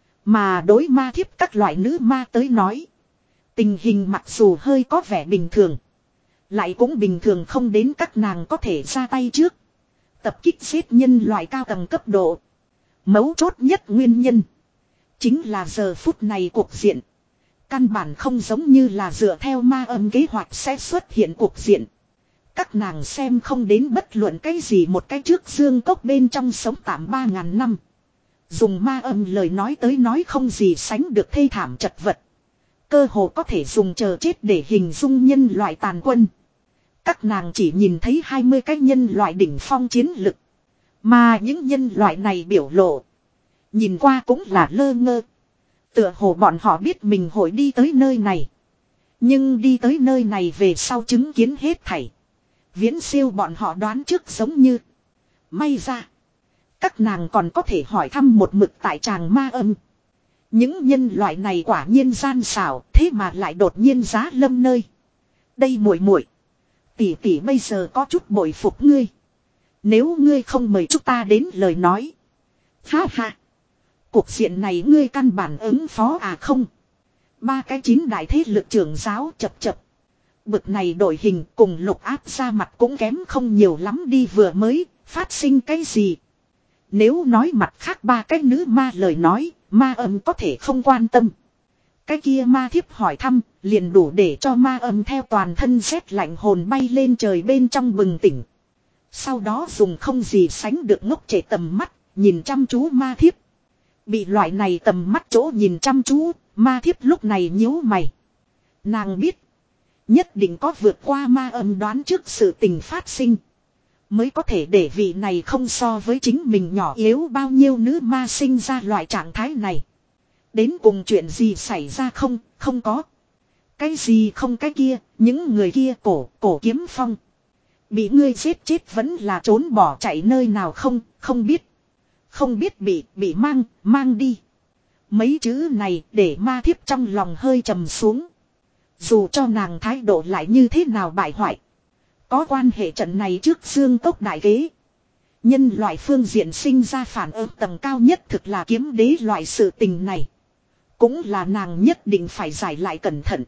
Mà đối ma thiếp các loại nữ ma tới nói. Tình hình mặc dù hơi có vẻ bình thường. Lại cũng bình thường không đến các nàng có thể ra tay trước. Tập kích giết nhân loại cao tầng cấp độ. Mấu chốt nhất nguyên nhân. Chính là giờ phút này cuộc diện. Căn bản không giống như là dựa theo ma âm kế hoạch sẽ xuất hiện cuộc diện. Các nàng xem không đến bất luận cái gì một cái trước dương cốc bên trong sống tạm ba ngàn năm. Dùng ma âm lời nói tới nói không gì sánh được thê thảm chật vật. Cơ hồ có thể dùng chờ chết để hình dung nhân loại tàn quân. Các nàng chỉ nhìn thấy hai mươi cái nhân loại đỉnh phong chiến lực. Mà những nhân loại này biểu lộ. Nhìn qua cũng là lơ ngơ. Tựa hồ bọn họ biết mình hội đi tới nơi này. Nhưng đi tới nơi này về sau chứng kiến hết thảy. Viễn siêu bọn họ đoán trước giống như. May ra. Các nàng còn có thể hỏi thăm một mực tại tràng ma âm. Những nhân loại này quả nhiên gian xảo. Thế mà lại đột nhiên giá lâm nơi. Đây muội muội, tỷ tỷ bây giờ có chút bội phục ngươi. Nếu ngươi không mời chúng ta đến lời nói. Ha ha. Cuộc diện này ngươi căn bản ứng phó à không. Ba cái chín đại thế lực trưởng giáo chập chập. Bực này đổi hình cùng lục áp ra mặt cũng kém không nhiều lắm đi vừa mới, phát sinh cái gì. Nếu nói mặt khác ba cái nữ ma lời nói, ma âm có thể không quan tâm. Cái kia ma thiếp hỏi thăm, liền đủ để cho ma âm theo toàn thân rét lạnh hồn bay lên trời bên trong bừng tỉnh. Sau đó dùng không gì sánh được ngốc trệ tầm mắt, nhìn chăm chú ma thiếp. Bị loại này tầm mắt chỗ nhìn chăm chú, ma thiếp lúc này nhíu mày. Nàng biết. Nhất định có vượt qua ma âm đoán trước sự tình phát sinh. Mới có thể để vị này không so với chính mình nhỏ yếu bao nhiêu nữ ma sinh ra loại trạng thái này. Đến cùng chuyện gì xảy ra không, không có. Cái gì không cái kia, những người kia cổ, cổ kiếm phong. Bị ngươi giết chết vẫn là trốn bỏ chạy nơi nào không, không biết. Không biết bị, bị mang, mang đi. Mấy chữ này để ma thiếp trong lòng hơi trầm xuống. Dù cho nàng thái độ lại như thế nào bại hoại. Có quan hệ trận này trước Dương Cốc đại kế. Nhân loại phương diện sinh ra phản ứng tầng cao nhất thực là kiếm đế loại sự tình này. Cũng là nàng nhất định phải giải lại cẩn thận.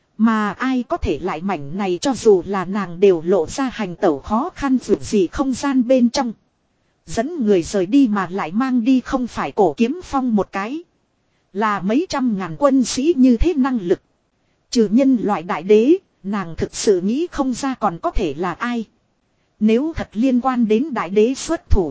Mà ai có thể lại mảnh này cho dù là nàng đều lộ ra hành tẩu khó khăn dù gì không gian bên trong. Dẫn người rời đi mà lại mang đi không phải cổ kiếm phong một cái. Là mấy trăm ngàn quân sĩ như thế năng lực. Trừ nhân loại đại đế, nàng thực sự nghĩ không ra còn có thể là ai. Nếu thật liên quan đến đại đế xuất thủ.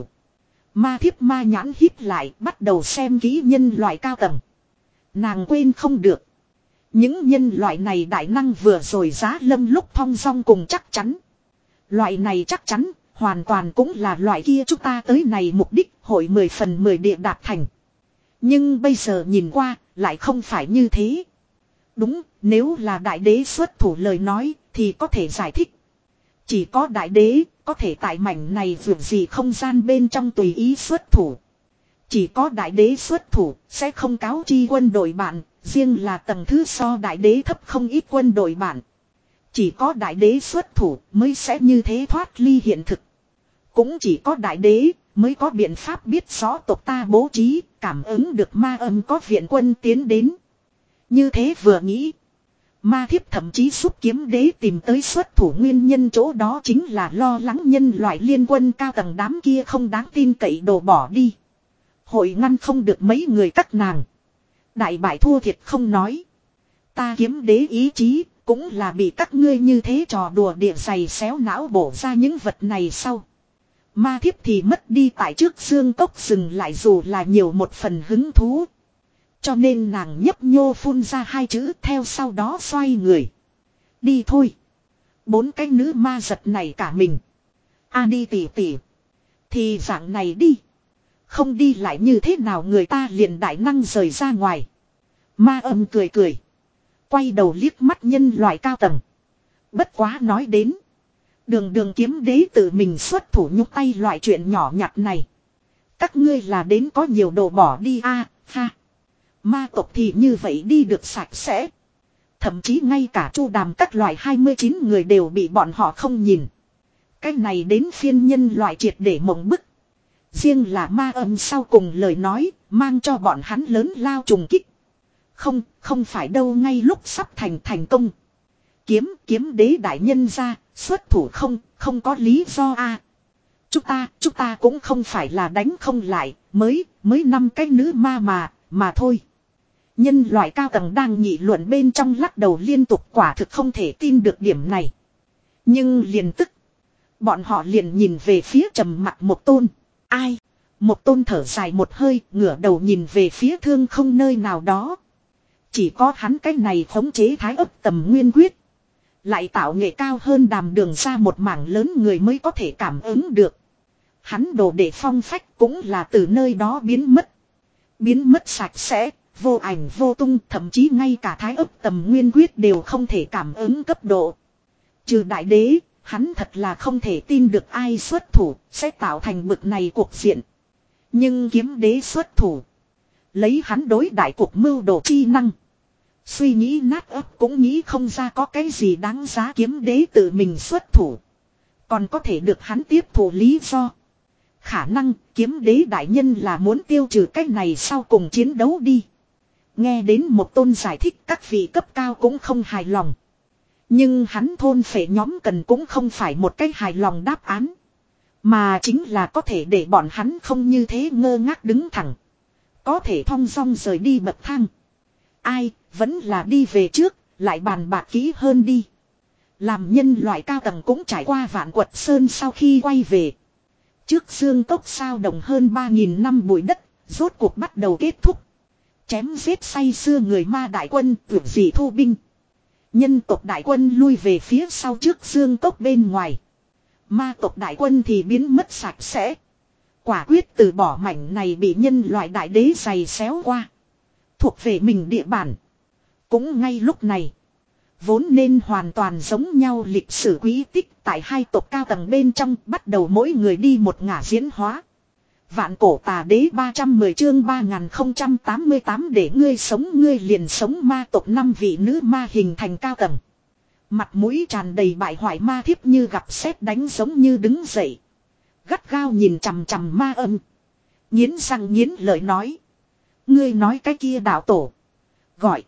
Ma thiếp ma nhãn hít lại bắt đầu xem kỹ nhân loại cao tầng. Nàng quên không được. Những nhân loại này đại năng vừa rồi giá lâm lúc thong dong cùng chắc chắn. Loại này chắc chắn, hoàn toàn cũng là loại kia chúng ta tới này mục đích hội mười phần mười địa đạt thành. Nhưng bây giờ nhìn qua, lại không phải như thế. Đúng, nếu là đại đế xuất thủ lời nói, thì có thể giải thích. Chỉ có đại đế, có thể tại mảnh này vượt gì không gian bên trong tùy ý xuất thủ. Chỉ có đại đế xuất thủ, sẽ không cáo chi quân đội bạn, riêng là tầng thứ so đại đế thấp không ít quân đội bạn. Chỉ có đại đế xuất thủ mới sẽ như thế thoát ly hiện thực. Cũng chỉ có đại đế mới có biện pháp biết rõ tộc ta bố trí, cảm ứng được ma âm có viện quân tiến đến. Như thế vừa nghĩ. Ma thiếp thậm chí giúp kiếm đế tìm tới xuất thủ nguyên nhân chỗ đó chính là lo lắng nhân loại liên quân cao tầng đám kia không đáng tin cậy đổ bỏ đi. Hội ngăn không được mấy người các nàng. Đại bại thua thiệt không nói. Ta kiếm đế ý chí cũng là bị các ngươi như thế trò đùa địa giày xéo não bổ ra những vật này sau. Ma thiếp thì mất đi tại trước Dương Cốc dừng lại dù là nhiều một phần hứng thú. Cho nên nàng nhấp nhô phun ra hai chữ theo sau đó xoay người. Đi thôi. Bốn cái nữ ma giật này cả mình. A đi tỉ tỉ. Thì dạng này đi. Không đi lại như thế nào người ta liền đại năng rời ra ngoài. Ma âm cười cười. Quay đầu liếc mắt nhân loại cao tầng. Bất quá nói đến. Đường đường kiếm đế tự mình xuất thủ nhúc tay loại chuyện nhỏ nhặt này. Các ngươi là đến có nhiều đồ bỏ đi a ha. Ma tộc thì như vậy đi được sạch sẽ. Thậm chí ngay cả chu đàm các loại hai mươi chín người đều bị bọn họ không nhìn. Cái này đến phiên nhân loại triệt để mộng bức. Riêng là ma âm sau cùng lời nói, mang cho bọn hắn lớn lao trùng kích. Không, không phải đâu ngay lúc sắp thành thành công. Kiếm, kiếm đế đại nhân ra, xuất thủ không, không có lý do a. Chúng ta, chúng ta cũng không phải là đánh không lại, mới, mới năm cái nữ ma mà, mà thôi. Nhân loại cao tầng đang nghị luận bên trong lắc đầu liên tục quả thực không thể tin được điểm này. Nhưng liền tức, bọn họ liền nhìn về phía trầm mặc một tôn. Ai? Một tôn thở dài một hơi, ngửa đầu nhìn về phía thương không nơi nào đó. Chỉ có hắn cái này khống chế thái ấp tầm nguyên quyết. Lại tạo nghệ cao hơn đàm đường ra một mảng lớn người mới có thể cảm ứng được. Hắn đồ để phong phách cũng là từ nơi đó biến mất. Biến mất sạch sẽ, vô ảnh vô tung, thậm chí ngay cả thái ấp tầm nguyên quyết đều không thể cảm ứng cấp độ. Trừ đại đế, hắn thật là không thể tin được ai xuất thủ sẽ tạo thành bực này cuộc diện. Nhưng kiếm đế xuất thủ. Lấy hắn đối đại cuộc mưu đồ chi năng. Suy nghĩ nát ấp cũng nghĩ không ra có cái gì đáng giá kiếm đế tự mình xuất thủ. Còn có thể được hắn tiếp thủ lý do. Khả năng kiếm đế đại nhân là muốn tiêu trừ cái này sau cùng chiến đấu đi. Nghe đến một tôn giải thích các vị cấp cao cũng không hài lòng. Nhưng hắn thôn phệ nhóm cần cũng không phải một cái hài lòng đáp án. Mà chính là có thể để bọn hắn không như thế ngơ ngác đứng thẳng. Có thể thong dong rời đi bậc thang. Ai, vẫn là đi về trước, lại bàn bạc kỹ hơn đi. Làm nhân loại cao tầng cũng trải qua vạn quật sơn sau khi quay về. Trước Dương Cốc sao đồng hơn ba nghìn năm bụi đất, rốt cuộc bắt đầu kết thúc. Chém giết say xưa người ma đại quân, tuyệt dị thu binh. Nhân tộc đại quân lui về phía sau trước Dương Cốc bên ngoài. Ma tộc đại quân thì biến mất sạch sẽ. Quả quyết từ bỏ mảnh này bị nhân loại đại đế giày xéo qua. Thuộc về mình địa bàn. Cũng ngay lúc này. Vốn nên hoàn toàn giống nhau lịch sử quý tích tại hai tộc cao tầng bên trong bắt đầu mỗi người đi một ngả diễn hóa. Vạn cổ tà đế ba trăm mười chương ba nghìn không trăm tám mươi tám để ngươi sống ngươi liền sống ma tộc năm vị nữ ma hình thành cao tầng. Mặt mũi tràn đầy bại hoại ma thiếp như gặp sét đánh giống như đứng dậy. Gắt gao nhìn chằm chằm ma âm. Nghiến răng nghiến lợi nói. Ngươi nói cái kia đạo tổ. Gọi.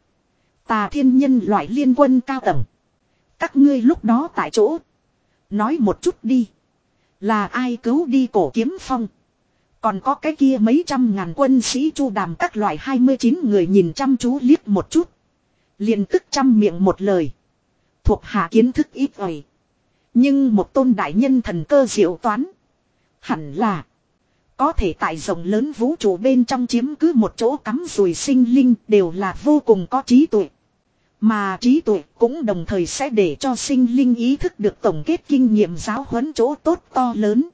Tà thiên nhân loại liên quân cao tầng. Các ngươi lúc đó tại chỗ. Nói một chút đi. Là ai cứu đi cổ kiếm phong. Còn có cái kia mấy trăm ngàn quân sĩ chu đàm các loại hai mươi chín người nhìn chăm chú liếc một chút. Liền tức trăm miệng một lời. Thuộc hạ kiến thức ít ỏi. Nhưng một tôn đại nhân thần cơ diệu toán. Hẳn là. Có thể tại rộng lớn vũ trụ bên trong chiếm cứ một chỗ cắm rùi sinh linh đều là vô cùng có trí tuệ. Mà trí tuệ cũng đồng thời sẽ để cho sinh linh ý thức được tổng kết kinh nghiệm giáo huấn chỗ tốt to lớn.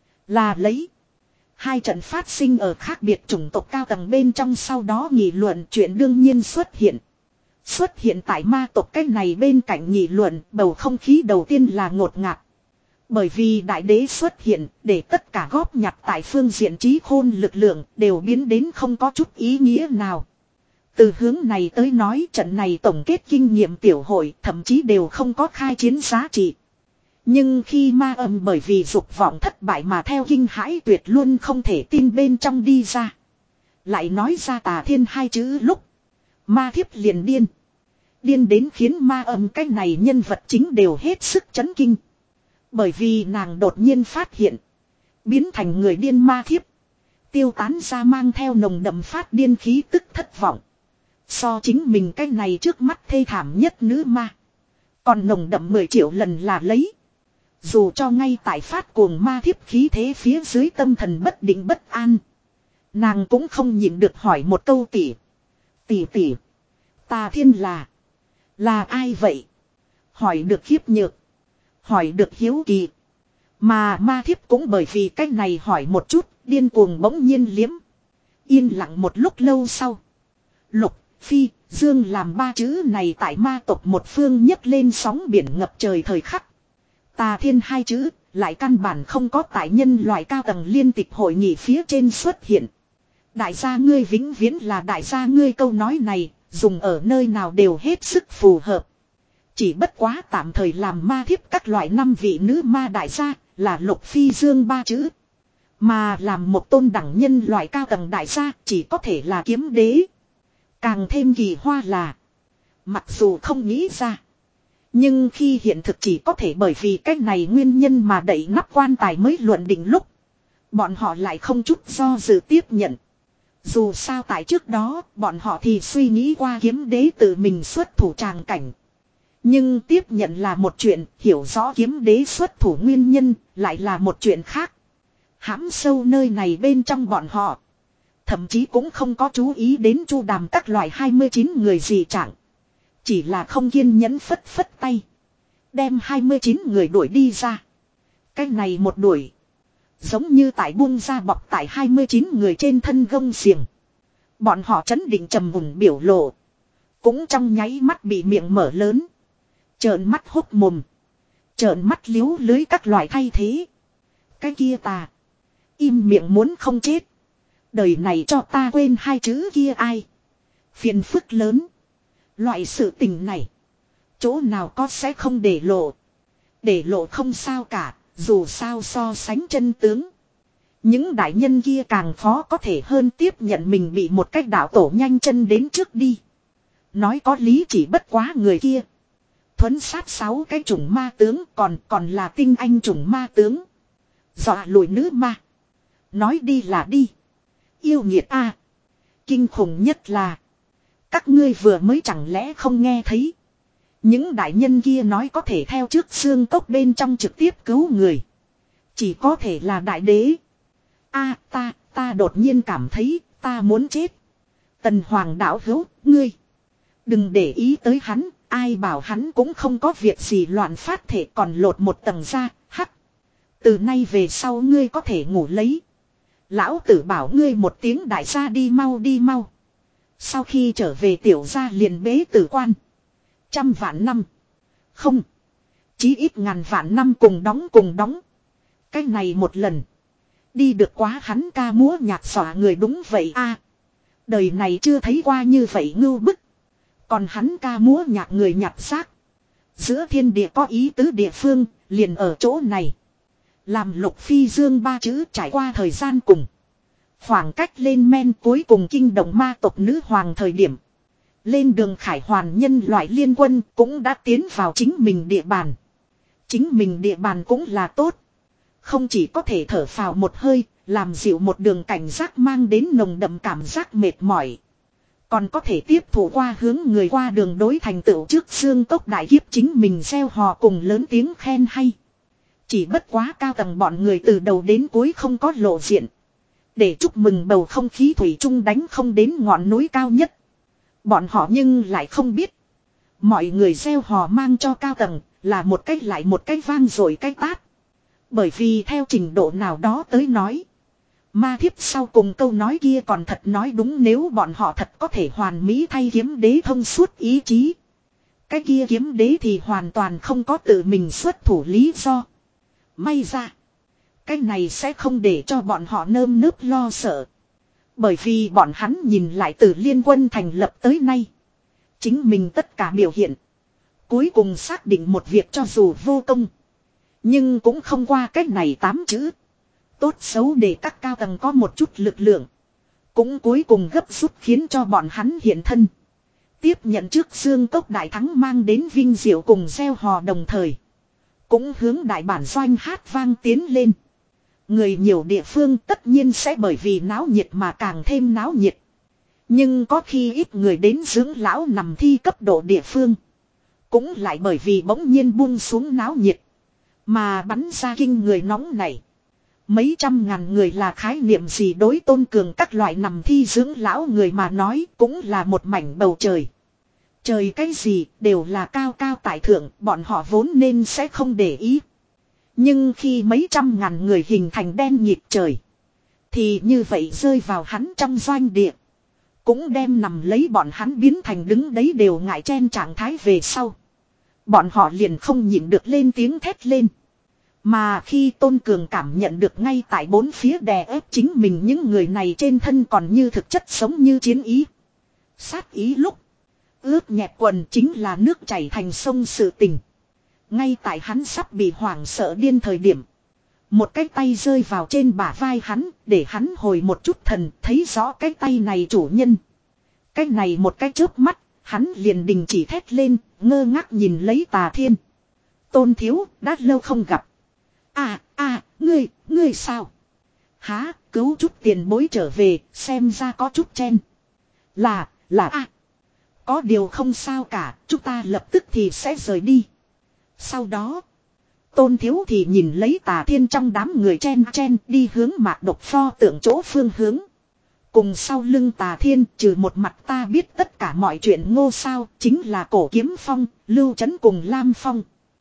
Là lấy. Hai trận phát sinh ở khác biệt chủng tộc cao tầng bên trong sau đó nghị luận chuyện đương nhiên xuất hiện. Xuất hiện tại ma tộc cách này bên cạnh nghị luận bầu không khí đầu tiên là ngột ngạt. Bởi vì đại đế xuất hiện để tất cả góp nhặt tại phương diện trí khôn lực lượng đều biến đến không có chút ý nghĩa nào. Từ hướng này tới nói trận này tổng kết kinh nghiệm tiểu hội thậm chí đều không có khai chiến giá trị. Nhưng khi ma âm bởi vì dục vọng thất bại mà theo kinh hãi tuyệt luôn không thể tin bên trong đi ra. Lại nói ra tà thiên hai chữ lúc. Ma thiếp liền điên. Điên đến khiến ma âm cái này nhân vật chính đều hết sức chấn kinh. Bởi vì nàng đột nhiên phát hiện. Biến thành người điên ma thiếp. Tiêu tán ra mang theo nồng đậm phát điên khí tức thất vọng. So chính mình cái này trước mắt thê thảm nhất nữ ma. Còn nồng đậm mười triệu lần là lấy. Dù cho ngay tại phát cuồng ma thiếp khí thế phía dưới tâm thần bất định bất an. Nàng cũng không nhịn được hỏi một câu tỉ. Tỉ tỉ. Tà thiên là. Là ai vậy? Hỏi được khiếp nhược. Hỏi được hiếu kỳ. Mà ma thiếp cũng bởi vì cách này hỏi một chút. Điên cuồng bỗng nhiên liếm. Yên lặng một lúc lâu sau. Lục, phi, dương làm ba chữ này tại ma tộc một phương nhấc lên sóng biển ngập trời thời khắc. Tà thiên hai chữ, lại căn bản không có tại nhân loại cao tầng liên tịch hội nghị phía trên xuất hiện. Đại gia ngươi vĩnh viễn là đại gia ngươi câu nói này, dùng ở nơi nào đều hết sức phù hợp. Chỉ bất quá tạm thời làm ma thiếp các loại năm vị nữ ma đại gia, là lục phi dương ba chữ. Mà làm một tôn đẳng nhân loại cao tầng đại gia chỉ có thể là kiếm đế. Càng thêm kỳ hoa là, mặc dù không nghĩ ra. Nhưng khi hiện thực chỉ có thể bởi vì cách này nguyên nhân mà đẩy nắp quan tài mới luận định lúc. Bọn họ lại không chút do dự tiếp nhận. Dù sao tại trước đó, bọn họ thì suy nghĩ qua kiếm đế tự mình xuất thủ tràng cảnh. Nhưng tiếp nhận là một chuyện, hiểu rõ kiếm đế xuất thủ nguyên nhân, lại là một chuyện khác. Hãm sâu nơi này bên trong bọn họ. Thậm chí cũng không có chú ý đến chu đàm các loại hai mươi chín người gì chẳng. Chỉ là không kiên nhẫn phất phất tay. Đem hai mươi chín người đuổi đi ra. Cái này một đuổi. Giống như tại buông ra bọc tại hai mươi chín người trên thân gông xiềng. Bọn họ trấn định trầm mùng biểu lộ. Cũng trong nháy mắt bị miệng mở lớn. Trợn mắt hốt mồm. Trợn mắt liếu lưới các loại thay thế. Cái kia tà. Im miệng muốn không chết. Đời này cho ta quên hai chữ kia ai. Phiền phức lớn. Loại sự tình này. Chỗ nào có sẽ không để lộ. Để lộ không sao cả. Dù sao so sánh chân tướng. Những đại nhân kia càng khó có thể hơn tiếp nhận mình bị một cách đạo tổ nhanh chân đến trước đi. Nói có lý chỉ bất quá người kia. Thuấn sát sáu cái chủng ma tướng còn còn là tinh anh chủng ma tướng. Dọa lùi nữ ma. Nói đi là đi. Yêu nghiệt a. Kinh khủng nhất là. Các ngươi vừa mới chẳng lẽ không nghe thấy. Những đại nhân kia nói có thể theo trước xương cốc bên trong trực tiếp cứu người. Chỉ có thể là đại đế. A ta, ta đột nhiên cảm thấy ta muốn chết. Tần Hoàng đạo hữu, ngươi. Đừng để ý tới hắn, ai bảo hắn cũng không có việc gì loạn phát thể còn lột một tầng ra, hắc. Từ nay về sau ngươi có thể ngủ lấy. Lão tử bảo ngươi một tiếng đại gia đi mau đi mau. Sau khi trở về tiểu gia liền bế tử quan. Trăm vạn năm. Không. Chí ít ngàn vạn năm cùng đóng cùng đóng. Cái này một lần. Đi được quá hắn ca múa nhạc xỏa người đúng vậy a. Đời này chưa thấy qua như vậy ngưu bức. Còn hắn ca múa nhạc người nhặt xác. Giữa thiên địa có ý tứ địa phương, liền ở chỗ này. Làm Lục Phi Dương ba chữ trải qua thời gian cùng. Khoảng cách lên men cuối cùng kinh động ma tộc nữ hoàng thời điểm. Lên đường khải hoàn nhân loại liên quân cũng đã tiến vào chính mình địa bàn. Chính mình địa bàn cũng là tốt. Không chỉ có thể thở phào một hơi, làm dịu một đường cảnh giác mang đến nồng đậm cảm giác mệt mỏi. Còn có thể tiếp thủ qua hướng người qua đường đối thành tựu trước xương cốc đại kiếp chính mình gieo hò cùng lớn tiếng khen hay. Chỉ bất quá cao tầng bọn người từ đầu đến cuối không có lộ diện. Để chúc mừng bầu không khí thủy chung đánh không đến ngọn núi cao nhất. Bọn họ nhưng lại không biết. Mọi người gieo hò mang cho cao tầng là một cách lại một cách vang rồi cái tát. Bởi vì theo trình độ nào đó tới nói. Ma thiếp sau cùng câu nói kia còn thật nói đúng nếu bọn họ thật có thể hoàn mỹ thay kiếm đế thông suốt ý chí. Cái kia kiếm đế thì hoàn toàn không có tự mình xuất thủ lý do. May ra. Cái này sẽ không để cho bọn họ nơm nớp lo sợ. Bởi vì bọn hắn nhìn lại từ liên quân thành lập tới nay. Chính mình tất cả biểu hiện. Cuối cùng xác định một việc cho dù vô công. Nhưng cũng không qua cách này tám chữ. Tốt xấu để các cao tầng có một chút lực lượng. Cũng cuối cùng gấp rút khiến cho bọn hắn hiện thân. Tiếp nhận trước xương cốc đại thắng mang đến vinh diệu cùng gieo hò đồng thời. Cũng hướng đại bản doanh hát vang tiến lên. Người nhiều địa phương tất nhiên sẽ bởi vì náo nhiệt mà càng thêm náo nhiệt. Nhưng có khi ít người đến dưỡng lão nằm thi cấp độ địa phương. Cũng lại bởi vì bỗng nhiên buông xuống náo nhiệt. Mà bắn ra kinh người nóng này. Mấy trăm ngàn người là khái niệm gì đối Tôn Cường các loại nằm thi dưỡng lão người mà nói cũng là một mảnh bầu trời. Trời cái gì đều là cao cao tại thượng, bọn họ vốn nên sẽ không để ý. Nhưng khi mấy trăm ngàn người hình thành đen nhịp trời. Thì như vậy rơi vào hắn trong doanh địa. Cũng đem nằm lấy bọn hắn biến thành đứng đấy đều ngại chen trạng thái về sau. Bọn họ liền không nhịn được lên tiếng thét lên. Mà khi Tôn Cường cảm nhận được ngay tại bốn phía đè ép chính mình những người này trên thân còn như thực chất sống như chiến ý. Sát ý lúc. Ướt nhẹp quần chính là nước chảy thành sông sự tình. Ngay tại hắn sắp bị hoảng sợ điên thời điểm. Một cái tay rơi vào trên bả vai hắn để hắn hồi một chút thần thấy rõ cái tay này chủ nhân. Cái này một cái chớp mắt hắn liền đình chỉ thét lên ngơ ngác nhìn lấy Tà Thiên. Tôn thiếu đã lâu không gặp. À à ngươi ngươi sao? Há cứu chút tiền bối trở về xem ra có chút chen. Là là à. Có điều không sao cả chúng ta lập tức thì sẽ rời đi. Sau đó. Tôn thiếu thì nhìn lấy Tà Thiên trong đám người chen chen đi hướng Mạc Độc pho tượng chỗ phương hướng. Cùng sau lưng Tà Thiên trừ một mặt ta biết tất cả mọi chuyện ngô sao chính là Cổ Kiếm Phong, Lưu Trấn cùng Lam Phong.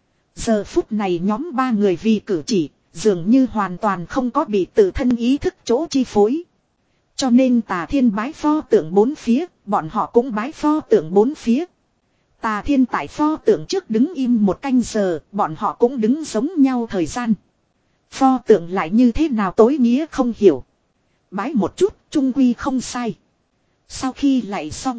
Giờ phút này nhóm ba người vì cử chỉ dường như hoàn toàn không có bị tự thân ý thức chỗ chi phối. Cho nên Tà Thiên bái pho tượng bốn phía, bọn họ cũng bái pho tượng bốn phía. Tà Thiên tại pho tượng trước đứng im một canh giờ, bọn họ cũng đứng giống nhau thời gian. Pho tượng lại như thế nào tối nghĩa không hiểu. Bái một chút, trung quy không sai. Sau khi lại xong,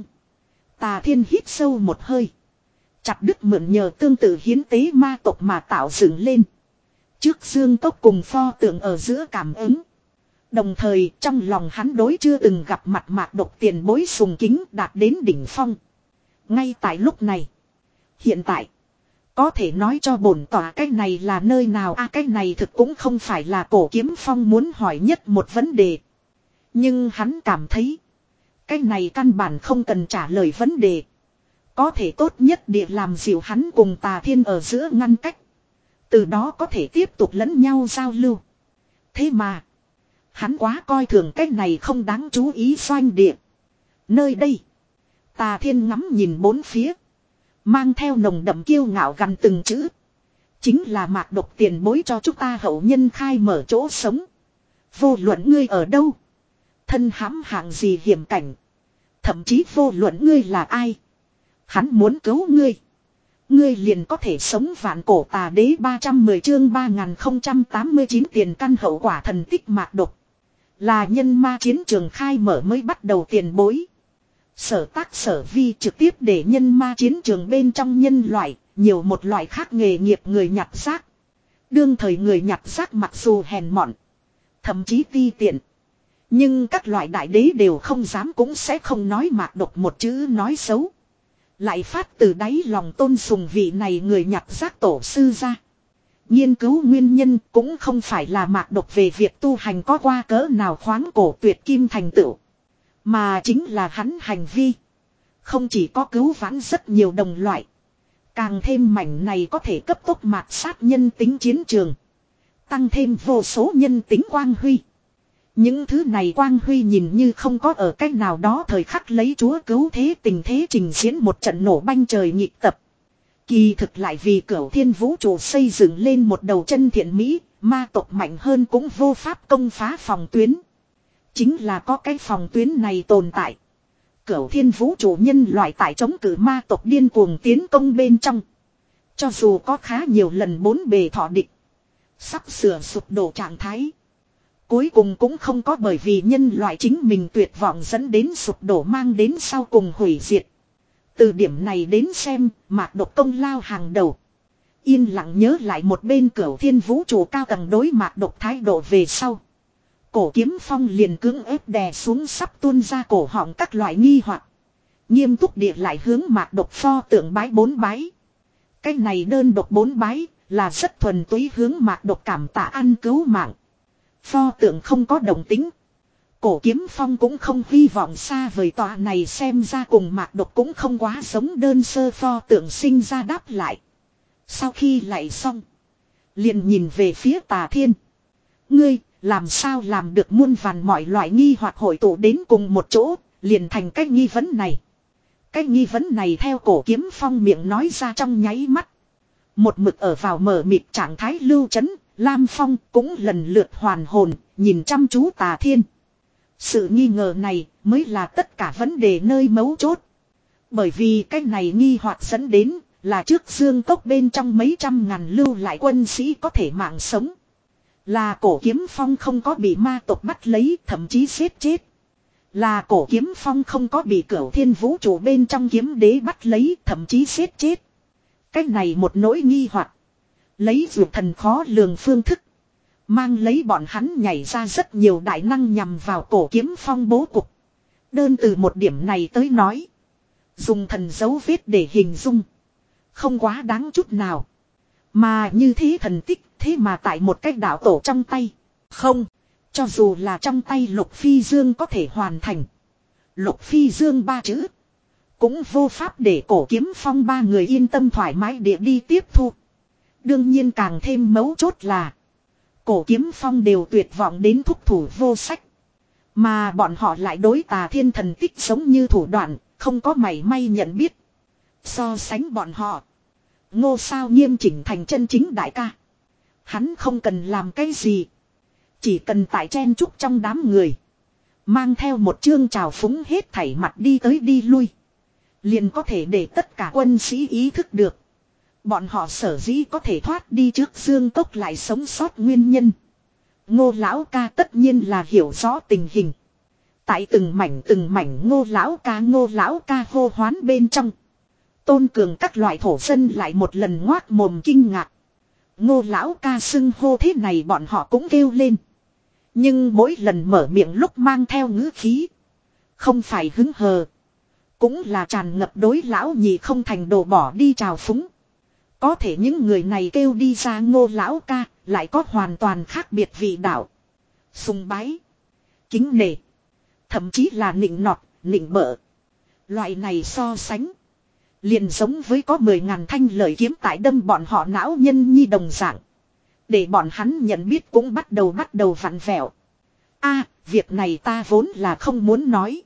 Tà Thiên hít sâu một hơi. Chặt đứt mượn nhờ tương tự hiến tế ma tộc mà tạo dựng lên. Trước dương tốc cùng pho tượng ở giữa cảm ứng. Đồng thời trong lòng hắn đối chưa từng gặp mặt Mạc Độc tiền bối sùng kính đạt đến đỉnh phong. Ngay tại lúc này. Hiện tại. Có thể nói cho bổn tỏa cái này là nơi nào a à, cái này thực cũng không phải là Cổ Kiếm Phong muốn hỏi nhất một vấn đề. Nhưng hắn cảm thấy. Cái này căn bản không cần trả lời vấn đề. Có thể tốt nhất địa làm dịu hắn cùng Tà Thiên ở giữa ngăn cách. Từ đó có thể tiếp tục lẫn nhau giao lưu. Thế mà. Hắn quá coi thường cái này không đáng chú ý doanh địa. Nơi đây. Tà Thiên ngắm nhìn bốn phía. Mang theo nồng đậm kiêu ngạo gần từng chữ. Chính là Mạc Độc tiền bối cho chúng ta hậu nhân khai mở chỗ sống. Vô luận ngươi ở đâu. Thân hãm hạng gì hiểm cảnh. Thậm chí vô luận ngươi là ai. Hắn muốn cứu ngươi. Ngươi liền có thể sống vạn cổ tà đế ba trăm mười chương ba nghìn không trăm tám mươi chín tiền căn hậu quả thần tích mạc độc. Là nhân ma chiến trường khai mở mới bắt đầu tiền bối. Sở tác sở vi trực tiếp để nhân ma chiến trường bên trong nhân loại, nhiều một loại khác nghề nghiệp người nhặt rác. Đương thời người nhặt rác mặc dù hèn mọn, thậm chí ti tiện. Nhưng các loại đại đế đều không dám cũng sẽ không nói mạc độc một chữ nói xấu. Lại phát từ đáy lòng tôn sùng vị này người nhặt rác tổ sư ra. Nghiên cứu nguyên nhân cũng không phải là mạc độc về việc tu hành có qua cỡ nào khoáng cổ tuyệt kim thành tựu. Mà chính là hắn hành vi. Không chỉ có cứu vãn rất nhiều đồng loại. Càng thêm mảnh này có thể cấp tốc mạt sát nhân tính chiến trường. Tăng thêm vô số nhân tính quang huy. Những thứ này quang huy nhìn như không có ở cách nào đó thời khắc lấy chúa cứu thế tình thế trình diễn một trận nổ banh trời nhịp tập. Kỳ thực lại vì cửu thiên vũ trụ xây dựng lên một đầu chân thiện mỹ, ma tộc mạnh hơn cũng vô pháp công phá phòng tuyến. Chính là có cái phòng tuyến này tồn tại. Cửu thiên vũ trụ nhân loại tại chống cử ma tộc điên cuồng tiến công bên trong. Cho dù có khá nhiều lần bốn bề thọ địch. Sắp sửa sụp đổ trạng thái. Cuối cùng cũng không có bởi vì nhân loại chính mình tuyệt vọng dẫn đến sụp đổ mang đến sau cùng hủy diệt. Từ điểm này đến xem, mạc độc công lao hàng đầu. Yên lặng nhớ lại một bên cửu thiên vũ trụ cao tầng đối mạc độc thái độ về sau. Cổ kiếm phong liền cưỡng ép đè xuống sắp tuôn ra cổ họng các loại nghi hoặc. Nghiêm túc địa lại hướng mạc độc pho tượng bái bốn bái. Cái này đơn độc bốn bái là rất thuần túy hướng mạc độc cảm tạ ăn cứu mạng. Pho tượng không có đồng tính. Cổ kiếm phong cũng không hy vọng xa vời tòa này xem ra cùng mạc độc cũng không quá giống đơn sơ pho tượng sinh ra đáp lại. Sau khi lại xong. Liền nhìn về phía Tà Thiên. Ngươi làm sao làm được muôn vàn mọi loại nghi hoặc hội tụ đến cùng một chỗ. Liền thành cái nghi vấn này. Cái nghi vấn này theo cổ kiếm phong miệng nói ra trong nháy mắt. Một mực ở vào mở mịt trạng thái lưu chấn. Lam Phong cũng lần lượt hoàn hồn, nhìn chăm chú Tà Thiên. Sự nghi ngờ này mới là tất cả vấn đề nơi mấu chốt. Bởi vì cái này nghi hoặc dẫn đến là trước dương cốc bên trong mấy trăm ngàn lưu lại quân sĩ có thể mạng sống. Là cổ kiếm phong không có bị ma tộc bắt lấy, thậm chí giết chết. Là cổ kiếm phong không có bị cửu thiên vũ trụ bên trong kiếm đế bắt lấy, thậm chí giết chết. Cái này một nỗi nghi hoặc. Lấy dụ thần khó lường phương thức. Mang lấy bọn hắn nhảy ra rất nhiều đại năng nhằm vào cổ kiếm phong bố cục. Đơn từ một điểm này tới nói. Dùng thần dấu vết để hình dung. Không quá đáng chút nào. Mà như thế thần tích thế mà tại một cách đạo tổ trong tay. Không. Cho dù là trong tay Lục Phi Dương có thể hoàn thành. Lục Phi Dương ba chữ. Cũng vô pháp để cổ kiếm phong ba người yên tâm thoải mái địa đi tiếp thu. Đương nhiên càng thêm mấu chốt là. Cổ kiếm phong đều tuyệt vọng đến thúc thủ vô sách. Mà bọn họ lại đối Tà Thiên thần tích giống như thủ đoạn. Không có mảy may nhận biết. So sánh bọn họ. Ngô Sao nghiêm chỉnh thành chân chính đại ca. Hắn không cần làm cái gì. Chỉ cần tại chen chúc trong đám người. Mang theo một chương trào phúng hết thảy mặt đi tới đi lui. Liền có thể để tất cả quân sĩ ý thức được. Bọn họ sở dĩ có thể thoát đi trước dương cốc lại sống sót nguyên nhân. Ngô lão ca tất nhiên là hiểu rõ tình hình. Tại từng mảnh từng mảnh ngô lão ca ngô lão ca hô hoán bên trong. Tôn cường các loại thổ dân lại một lần ngoác mồm kinh ngạc. Ngô lão ca xưng hô thế này bọn họ cũng kêu lên. Nhưng mỗi lần mở miệng lúc mang theo ngữ khí. Không phải hứng hờ. Cũng là tràn ngập đối lão nhị không thành đồ bỏ đi trào phúng. Có thể những người này kêu đi ra ngô lão ca. Lại có hoàn toàn khác biệt vị đạo. Sùng bái. Kính nể. Thậm chí là nịnh nọt, nịnh bợ. Loại này so sánh. Liền giống với có mười ngàn thanh lời kiếm tại đâm bọn họ não nhân nhi đồng dạng. Để bọn hắn nhận biết cũng bắt đầu bắt đầu vặn vẹo. A, việc này ta vốn là không muốn nói.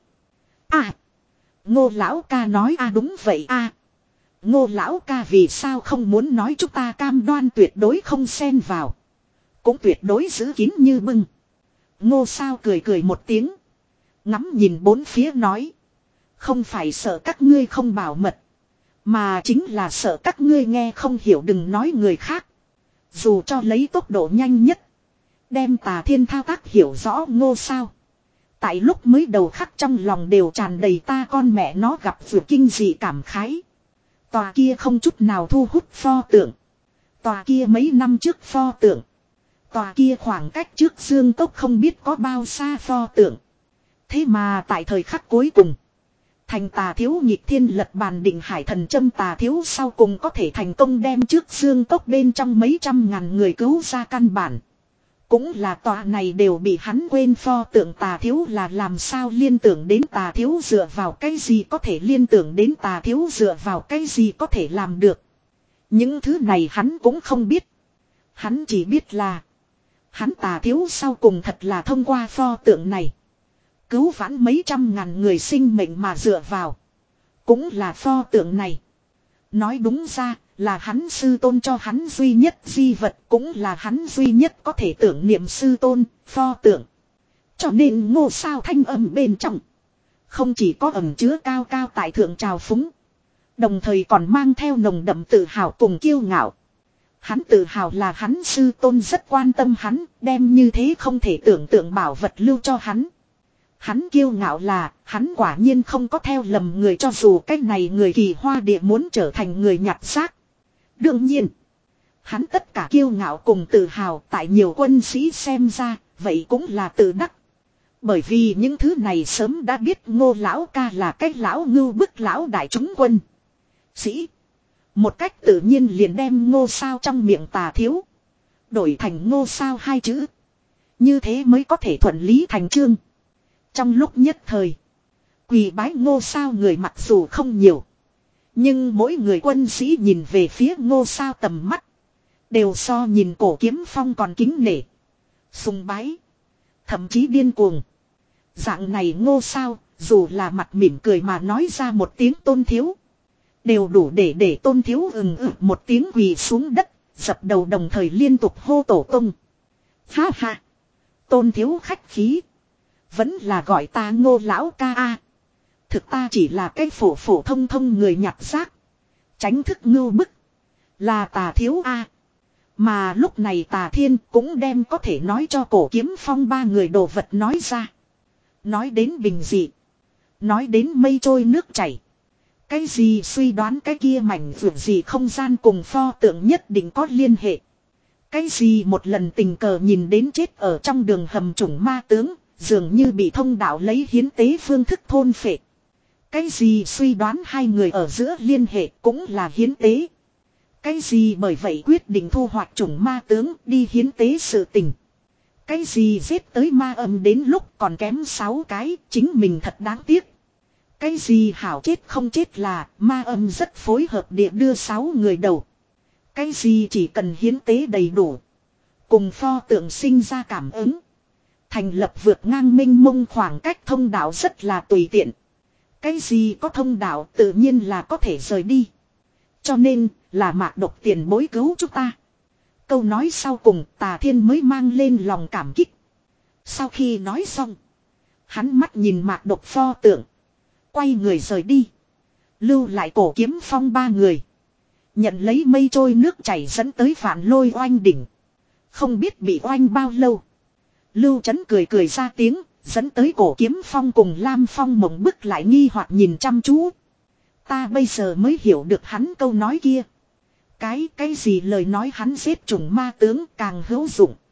A, ngô lão ca nói a đúng vậy a. Ngô lão ca vì sao không muốn nói chúng ta cam đoan tuyệt đối không xen vào. Cũng tuyệt đối giữ kín như bưng. Ngô sao cười cười một tiếng. Ngắm nhìn bốn phía nói. Không phải sợ các ngươi không bảo mật. Mà chính là sợ các ngươi nghe không hiểu đừng nói người khác. Dù cho lấy tốc độ nhanh nhất. Đem Tà Thiên thao tác hiểu rõ Ngô Sao. Tại lúc mới đầu khắc trong lòng đều tràn đầy ta con mẹ nó gặp vừa kinh dị cảm khái. Tòa kia không chút nào thu hút pho tượng. Tòa kia mấy năm trước pho tượng. Tòa kia khoảng cách trước Dương Cốc không biết có bao xa pho tượng. Thế mà tại thời khắc cuối cùng. Thành Tà Thiếu nhịp thiên lật bàn định hải thần châm Tà Thiếu sau cùng có thể thành công đem trước Dương Cốc bên trong mấy trăm ngàn người cứu ra căn bản. Cũng là tòa này đều bị hắn quên pho tượng Tà Thiếu là làm sao liên tưởng đến Tà Thiếu dựa vào cái gì có thể liên tưởng đến Tà Thiếu dựa vào cái gì có thể làm được. Những thứ này hắn cũng không biết. Hắn chỉ biết là hắn Tà Thiếu sau cùng thật là thông qua pho tượng này. Cứu vãn mấy trăm ngàn người sinh mệnh mà dựa vào. Cũng là pho tượng này. Nói đúng ra là hắn sư tôn cho hắn duy nhất di vật. Cũng là hắn duy nhất có thể tưởng niệm sư tôn, pho tượng. Cho nên Ngô Sao thanh âm bên trong. Không chỉ có ẩn chứa cao cao tại thượng trào phúng. Đồng thời còn mang theo nồng đậm tự hào cùng kiêu ngạo. Hắn tự hào là hắn sư tôn rất quan tâm hắn. Đem như thế không thể tưởng tượng bảo vật lưu cho hắn. Hắn kiêu ngạo là, hắn quả nhiên không có theo lầm người cho dù cách này người kỳ hoa địa muốn trở thành người nhặt xác. Đương nhiên, hắn tất cả kiêu ngạo cùng tự hào tại nhiều quân sĩ xem ra, vậy cũng là tự đắc. Bởi vì những thứ này sớm đã biết Ngô lão ca là cách lão ngưu bức lão đại chúng quân. Sĩ, một cách tự nhiên liền đem Ngô Sao trong miệng Tà Thiếu. Đổi thành Ngô Sao hai chữ. Như thế mới có thể thuận lý thành chương. Trong lúc nhất thời, quỳ bái Ngô Sao người mặc dù không nhiều. Nhưng mỗi người quân sĩ nhìn về phía Ngô Sao tầm mắt. Đều so nhìn Cổ Kiếm Phong còn kính nể. Sùng bái. Thậm chí điên cuồng. Dạng này Ngô Sao, dù là mặt mỉm cười mà nói ra một tiếng Tôn Thiếu. Đều đủ để để Tôn Thiếu ừng ực một tiếng quỳ xuống đất. Dập đầu đồng thời liên tục hô tổ tông. Ha ha. Tôn Thiếu khách khí. Vẫn là gọi ta Ngô lão ca a. Thực ta chỉ là cái phổ phổ thông thông người nhặt xác. Tránh thức ngưu bức. Là Tà Thiếu a. Mà lúc này Tà Thiên cũng đem có thể nói cho Cổ Kiếm Phong ba người đồ vật nói ra. Nói đến bình dị. Nói đến mây trôi nước chảy. Cái gì suy đoán cái kia mảnh vượt gì không gian cùng pho tượng nhất định có liên hệ. Cái gì một lần tình cờ nhìn đến chết ở trong đường hầm chủng ma tướng. Dường như bị thông đạo lấy hiến tế phương thức thôn phệ. Cái gì suy đoán hai người ở giữa liên hệ cũng là hiến tế. Cái gì bởi vậy quyết định thu hoạch chủng ma tướng đi hiến tế sự tình. Cái gì giết tới ma âm đến lúc còn kém sáu cái chính mình thật đáng tiếc. Cái gì hảo chết không chết là ma âm rất phối hợp địa đưa sáu người đầu. Cái gì chỉ cần hiến tế đầy đủ. Cùng pho tượng sinh ra cảm ứng. Thành lập vượt ngang minh mông khoảng cách thông đạo rất là tùy tiện. Cái gì có thông đạo tự nhiên là có thể rời đi. Cho nên là Mạc Độc tiền bối cứu chúng ta. Câu nói sau cùng Tà Thiên mới mang lên lòng cảm kích. Sau khi nói xong. Hắn mắt nhìn Mạc Độc pho tượng. Quay người rời đi. Lưu lại Cổ Kiếm Phong ba người. Nhận lấy mây trôi nước chảy dẫn tới Vạn Lôi oanh đỉnh. Không biết bị oanh bao lâu. Lưu Chấn cười cười ra tiếng, dẫn tới Cổ Kiếm Phong cùng Lam Phong mộng bức lại nghi hoặc nhìn chăm chú. Ta bây giờ mới hiểu được hắn câu nói kia. Cái, cái gì lời nói hắn giết chủng ma tướng càng hữu dụng.